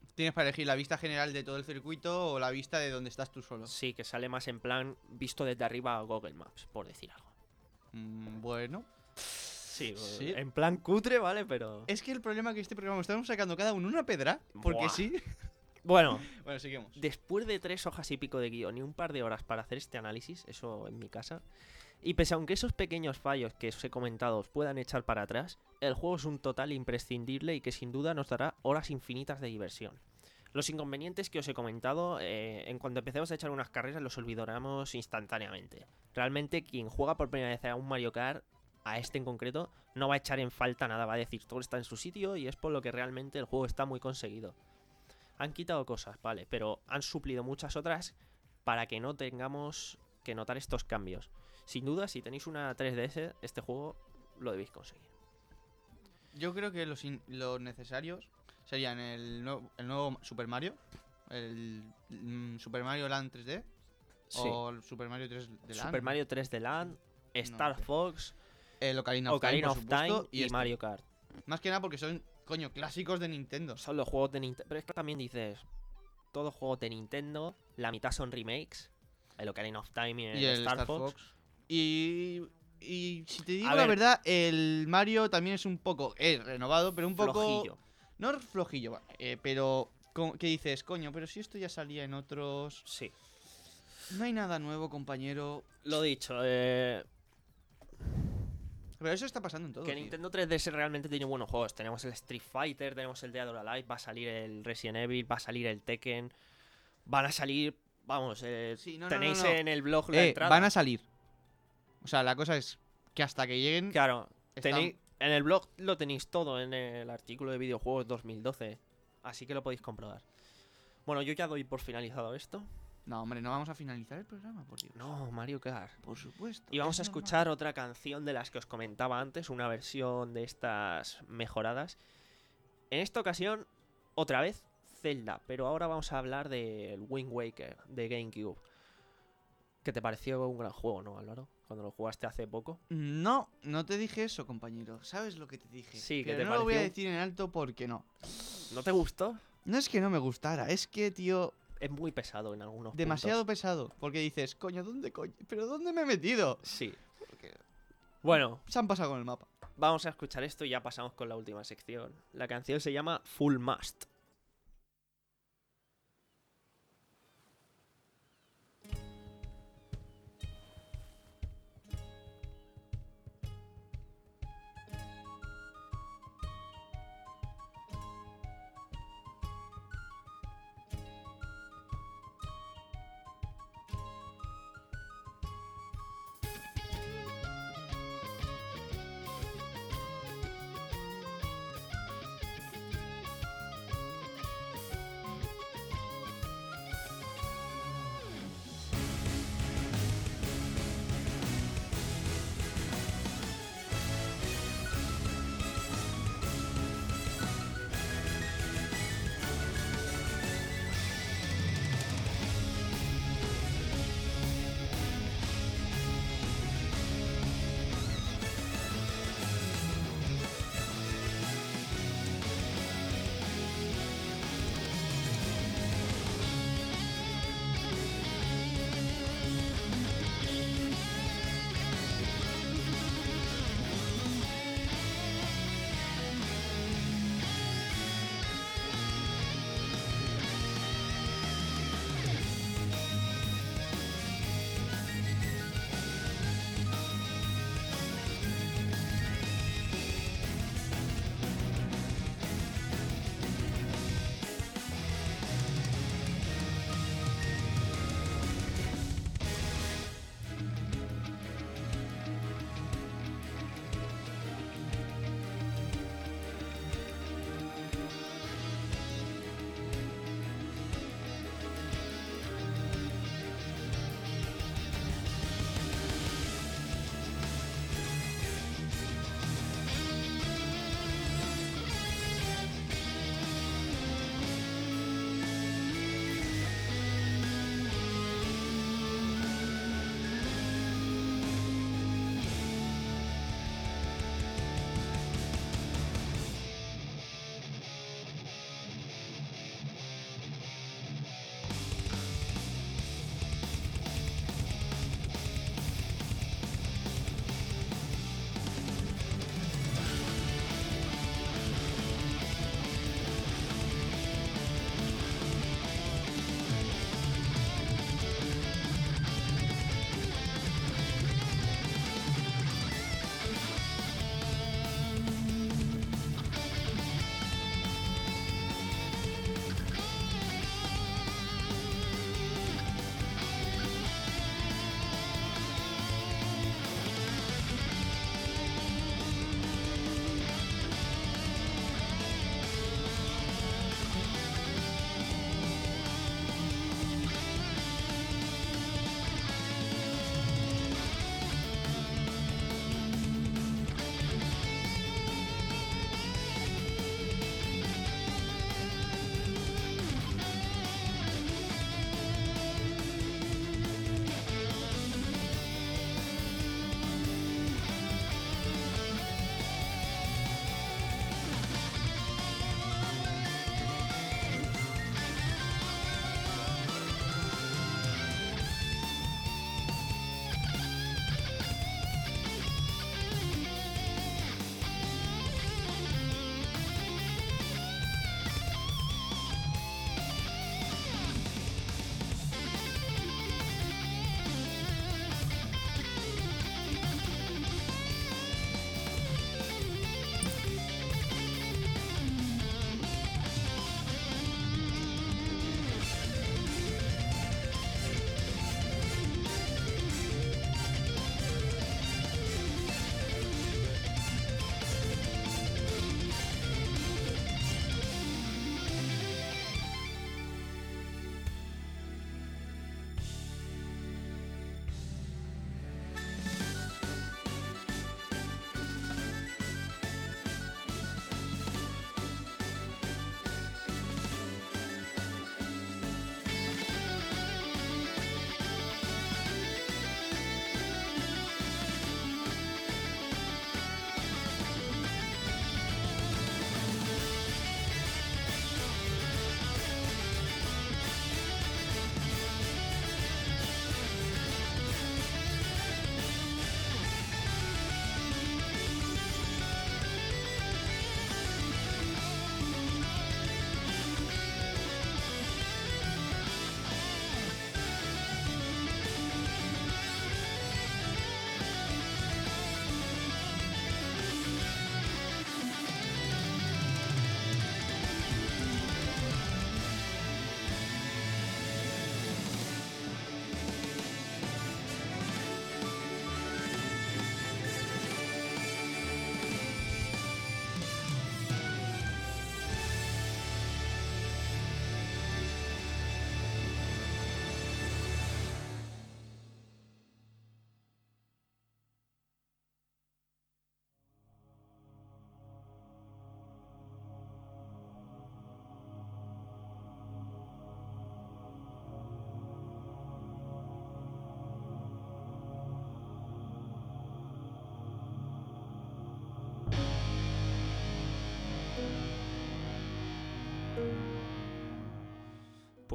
Tienes para elegir la vista general de todo el circuito o la vista de donde estás tú solo. Sí, que sale más en plan visto desde arriba a Google Maps, por decir algo. Mm, bueno. Sí, Sí. en plan cutre, ¿vale? Pero... Es que el problema es que este programa estamos sacando cada uno una pedra. Porque Buah. sí. Bueno, Bueno, seguimos. después de tres hojas y pico de guión y un par de horas para hacer este análisis, eso en mi casa, y pese a aunque esos pequeños fallos que os he comentado os puedan echar para atrás, el juego es un total imprescindible y que sin duda nos dará horas infinitas de diversión. Los inconvenientes que os he comentado, eh, en cuanto empecemos a echar unas carreras los olvidaremos instantáneamente. Realmente quien juega por primera vez a un Mario Kart, a este en concreto, no va a echar en falta nada, va a decir todo está en su sitio y es por lo que realmente el juego está muy conseguido. Han quitado cosas, vale, pero han suplido muchas otras para que no tengamos que notar estos cambios. Sin duda, si tenéis una tres D S, este juego lo debéis conseguir. Yo creo que los, in- los necesarios serían el, nuevo- el nuevo Super Mario, el mm, Super Mario Land tres D o el Super Mario tres D Land. Super Mario tres D Land, Star sé. Fox, El Ocarina of Ocarina Time, of por supuesto, Time y, este. Mario Kart. Más que nada porque son, coño, clásicos de Nintendo. Son los juegos de Nintendo. Pero es que también dices, todos juegos de Nintendo, la mitad son remakes. El Ocarina of Time y el, Y el Star, Star Fox. Fox. Y, y si te digo A la ver. verdad, el Mario también es un poco eh, renovado, pero un poco... Flojillo. No flojillo, va, eh, pero... co- ¿Qué dices? Coño, pero si esto ya salía en otros... Sí. No hay nada nuevo, compañero. Lo dicho, eh, Pero eso está pasando en todo, que tío. Nintendo tres D S realmente tiene buenos juegos. Tenemos el Street Fighter, tenemos el Dead or Alive, va a salir el Resident Evil, va a salir el Tekken. Van a salir, vamos, eh, Sí, no, no, tenéis no, no. en el blog la Eh, entrada. van a salir. O sea, la cosa es que hasta que lleguen... Claro, están- tenéis, en el blog lo tenéis todo en el artículo de videojuegos dos mil doce. Así que lo podéis comprobar. Bueno, yo ya doy por finalizado esto. No, hombre, no vamos a finalizar el programa, por Dios. No, Mario Kart. Por supuesto. Y vamos a es normal. escuchar otra canción de las que os comentaba antes, una versión de estas mejoradas. En esta ocasión, otra vez, Zelda, pero ahora vamos a hablar del Wind Waker de GameCube. ¿Qué te pareció un gran juego, no, Álvaro? Cuando lo jugaste hace poco. No, no te dije eso, compañero. ¿Sabes lo que te dije? Sí, que Pero te no lo voy a pareció- decir en alto porque no. ¿No te gustó? No es que no me gustara, es que, tío, Es muy pesado en algunos demasiado puntos. pesado. Porque dices, coño, ¿dónde coño? ¿Pero dónde me he metido? Sí. Porque Bueno, se han pasado con el mapa. vamos a escuchar esto y ya pasamos con la última sección. La canción se llama Full Mast.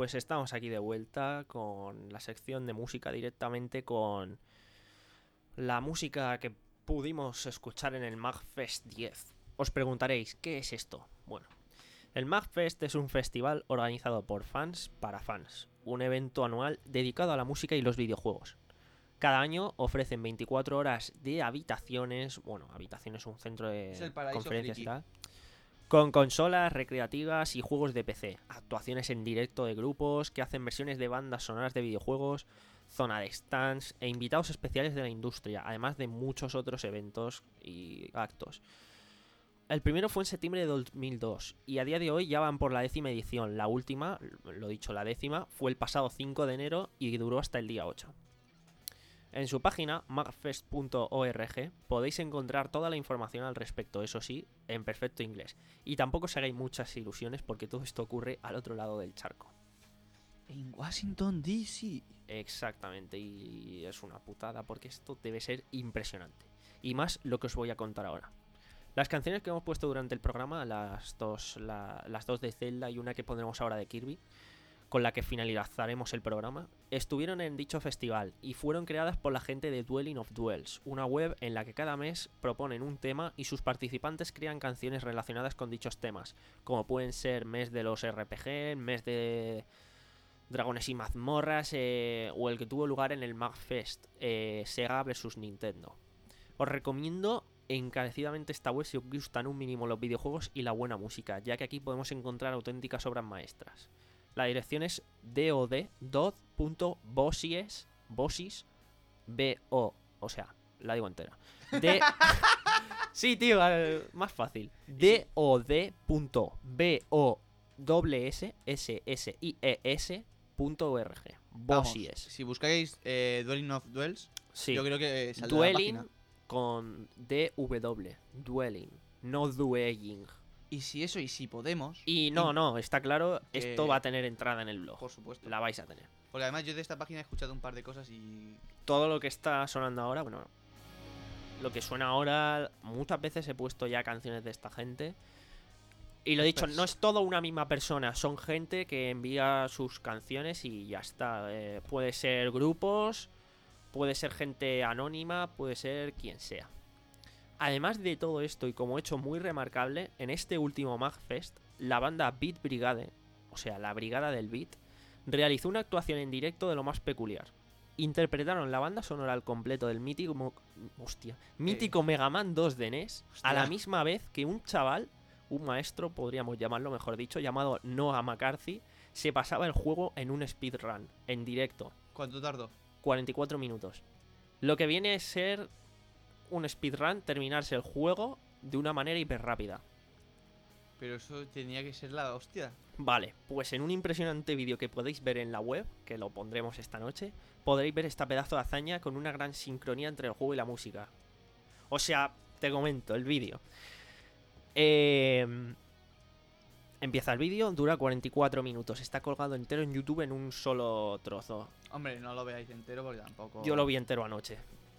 pues estamos aquí de vuelta con la sección de música directamente con la música que pudimos escuchar en el MagFest diez. Os preguntaréis, ¿qué es esto? Bueno, el MagFest es un festival organizado por fans para fans, un evento anual dedicado a la música y los videojuegos. Cada año ofrecen veinticuatro horas de habitaciones, bueno, habitaciones, un centro de Es el paraíso conferencias y friki. tal, con consolas recreativas y juegos de P C, actuaciones en directo de grupos que hacen versiones de bandas sonoras de videojuegos, zona de stands e invitados especiales de la industria, además de muchos otros eventos y actos. El primero fue en septiembre de dos mil dos y a día de hoy ya van por la décima edición. La última, lo dicho, la décima, fue el pasado cinco de enero y duró hasta el día ocho. En su página, magfest punto org, podéis encontrar toda la información al respecto, eso sí, en perfecto inglés. Y tampoco os hagáis muchas ilusiones porque todo esto ocurre al otro lado del charco. En Washington, D C Exactamente, y es una putada porque esto debe ser impresionante. Y más lo que os voy a contar ahora. Las canciones que hemos puesto durante el programa, las dos, la- las dos de Zelda y una que pondremos ahora de Kirby, con la que finalizaremos el programa, estuvieron en dicho festival y fueron creadas por la gente de Dwelling of Duels, una web en la que cada mes proponen un tema y sus participantes crean canciones relacionadas con dichos temas, como pueden ser mes de los R P G, mes de Dragones y Mazmorras eh, o el que tuvo lugar en el MagFest, eh, Sega versus Nintendo. Os recomiendo encarecidamente esta web si os gustan un mínimo los videojuegos y la buena música, ya que aquí podemos encontrar auténticas obras maestras. La dirección es dod, dod.bossis, bossis, b o, o sea, la digo entera. D Sí, tío, eh, más fácil. dod.bossis.org. Vamos, Bossis. si buscáis eh, Dwelling of Duels, Sí. yo creo que saldrá la Dwelling página. con D W. Dwelling. No dwelling. Y si eso, y si podemos... Y no, no, está claro, Que- esto va a tener entrada en el blog. Por supuesto. La vais a tener. Porque además yo de esta página he escuchado un par de cosas y... Todo lo que está sonando ahora, bueno, lo que suena ahora, muchas veces he puesto ya canciones de esta gente. Y lo dicho, Pues- no es todo una misma persona, son gente que envía sus canciones y ya está. Eh, puede ser grupos, puede ser gente anónima, puede ser quien sea. Además de todo esto, y como hecho muy remarcable, en este último MagFest, la banda Beat Brigade, o sea, la Brigada del Beat, realizó una actuación en directo de lo más peculiar. Interpretaron la banda sonora al completo del mítico, mo- hostia, mítico Mega Man dos de N E S a la Hostia. misma vez que un chaval, un maestro, podríamos llamarlo mejor dicho, llamado Noah McCarthy, se pasaba el juego en un speedrun, en directo, ¿Cuánto tardó? cuarenta y cuatro minutos. Lo que viene a ser un speedrun, terminarse el juego de una manera hiper rápida. Pero eso tenía que ser la hostia. Vale, pues en un impresionante vídeo que podéis ver en la web, que lo pondremos esta noche, podréis ver esta pedazo de hazaña con una gran sincronía entre el juego y la música. O sea, te comento, el vídeo. Eh, empieza el vídeo, dura cuarenta y cuatro minutos, está colgado entero en YouTube en un solo trozo. Hombre, no lo veáis entero porque tampoco... Yo lo vi entero anoche.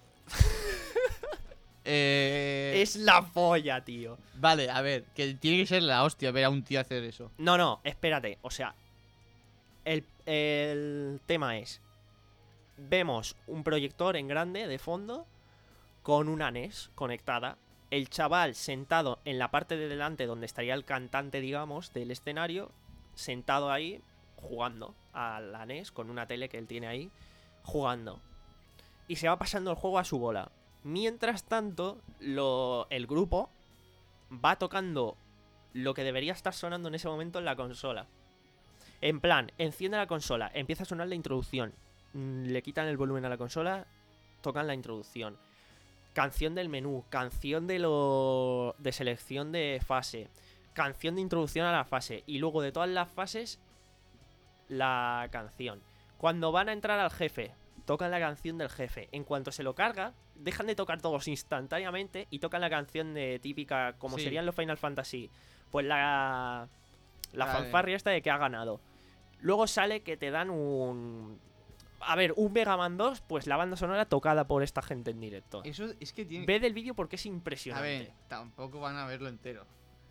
Eh... Es la polla, tío. Vale, a ver, que tiene que ser la hostia ver a un tío hacer eso. No, no, espérate. O sea, el, el tema es: vemos un proyector en grande de fondo con una N E S conectada. El chaval sentado en la parte de delante donde estaría el cantante, digamos, del escenario, sentado ahí jugando a la N E S con una tele que él tiene ahí, jugando. Y se va pasando el juego a su bola. Mientras tanto, lo, el grupo va tocando lo que debería estar sonando en ese momento en la consola. En plan, enciende la consola, empieza a sonar la introducción, mm, le quitan el volumen a la consola, tocan la introducción. Canción del menú, canción de lo de selección de fase, canción de introducción a la fase y luego de todas las fases la canción. Cuando van a entrar al jefe, tocan la canción del jefe. En cuanto se lo carga, dejan de tocar todos instantáneamente y tocan la canción de típica, como Sí. serían los Final Fantasy. Pues la la Vale. fanfarria esta de que ha ganado. Luego sale que te dan un... A ver, un Mega Man dos, pues la banda sonora tocada por esta gente en directo. Eso es que tiene... Ve del vídeo porque es A impresionante. ver, tampoco van a verlo entero.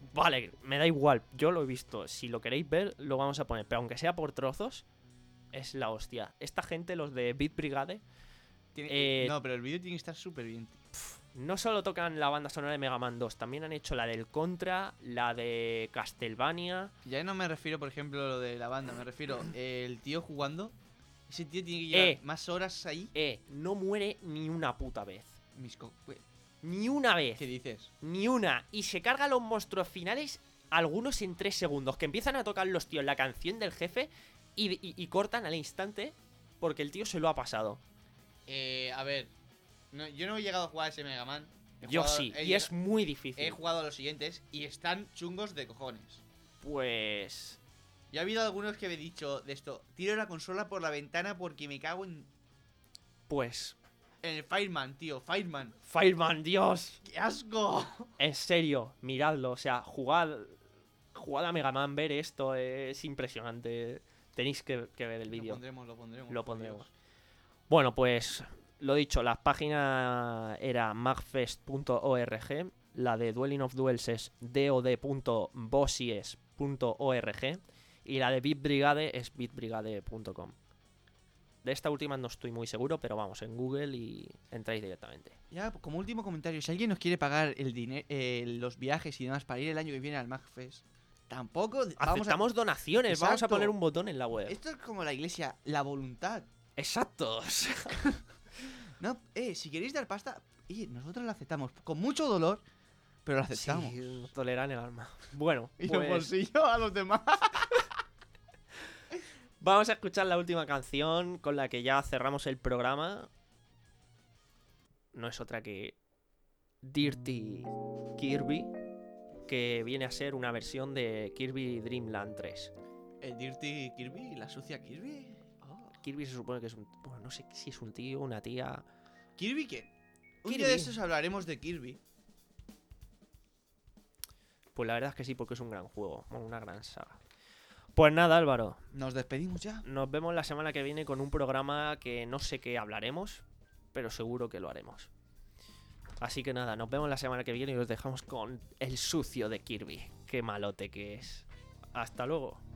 Vale, me da igual, yo lo he visto. Si lo queréis ver, lo vamos a poner. Pero aunque sea por trozos, es la hostia. Esta gente, los de Beat Brigade, Tiene- Eh, no, pero el vídeo tiene que estar súper bien. tío. no solo tocan la banda sonora de Mega Man dos, también han hecho la del Contra, la de Castlevania. Ya no me refiero, por ejemplo, a lo de la banda. Me refiero el tío jugando. Ese tío tiene que llevar Eh. más horas ahí. Eh, no muere ni una puta vez. Mis co- güey, Ni una vez. ¿Qué dices? Ni una. Y se carga los monstruos finales, algunos en tres segundos. Que empiezan a tocar los tíos la canción del jefe y, y- y cortan al instante porque el tío se lo ha pasado. Eh, a ver. No, yo no he llegado a jugar a ese Mega Man. He Yo jugado- sí, he y lleg- es muy difícil. He jugado a los siguientes y están chungos de cojones. Pues... Yo ha habido algunos que me he dicho de esto. Tiro la consola por la ventana porque me cago en, Pues... en el Fireman, tío. Fireman. Fireman, Dios. ¡Qué asco! En serio, miradlo. O sea, jugad... Jugad a Mega Man, ver esto es impresionante. Tenéis que, que ver el Lo vídeo. pondremos, lo pondremos. Lo por pondremos. Dios. Bueno, pues lo dicho, la página era magfest punto org, la de Dwelling of Duels es dod punto bossies punto org y la de Beat Brigade es beatbrigade punto com. De esta última no estoy muy seguro, pero vamos, en Google y entráis directamente. Ya, como último comentario, si alguien nos quiere pagar el dinero, los viajes y demás para ir el año que viene al MagFest, tampoco vamos a... Aceptamos donaciones, vamos a Exacto. poner un botón en la web. Esto es como la iglesia, la voluntad. Exacto. No, eh, si queréis dar pasta, oye, nosotros la aceptamos con mucho dolor, pero la aceptamos. Sí, nos toleran el alma. Bueno, Y pues... los bolsillos a los demás. Vamos a escuchar la última canción con la que ya cerramos el programa. No es otra que Dirty Kirby, que viene a ser una versión de Kirby Dream Land tres. El Dirty Kirby, la sucia Kirby. Oh. Kirby se supone que es un... Bueno, no sé si es un tío, una tía... ¿Kirby qué? Un Kirby. día de estos hablaremos de Kirby. Pues la verdad es que sí, porque es un gran juego, bueno, una gran saga. Pues nada, Álvaro, Nos despedimos ya. nos vemos la semana que viene con un programa que no sé qué hablaremos, pero seguro que lo haremos. Así que nada, nos vemos la semana que viene y os dejamos con el sucio de Kirby. Qué malote que es. Hasta luego.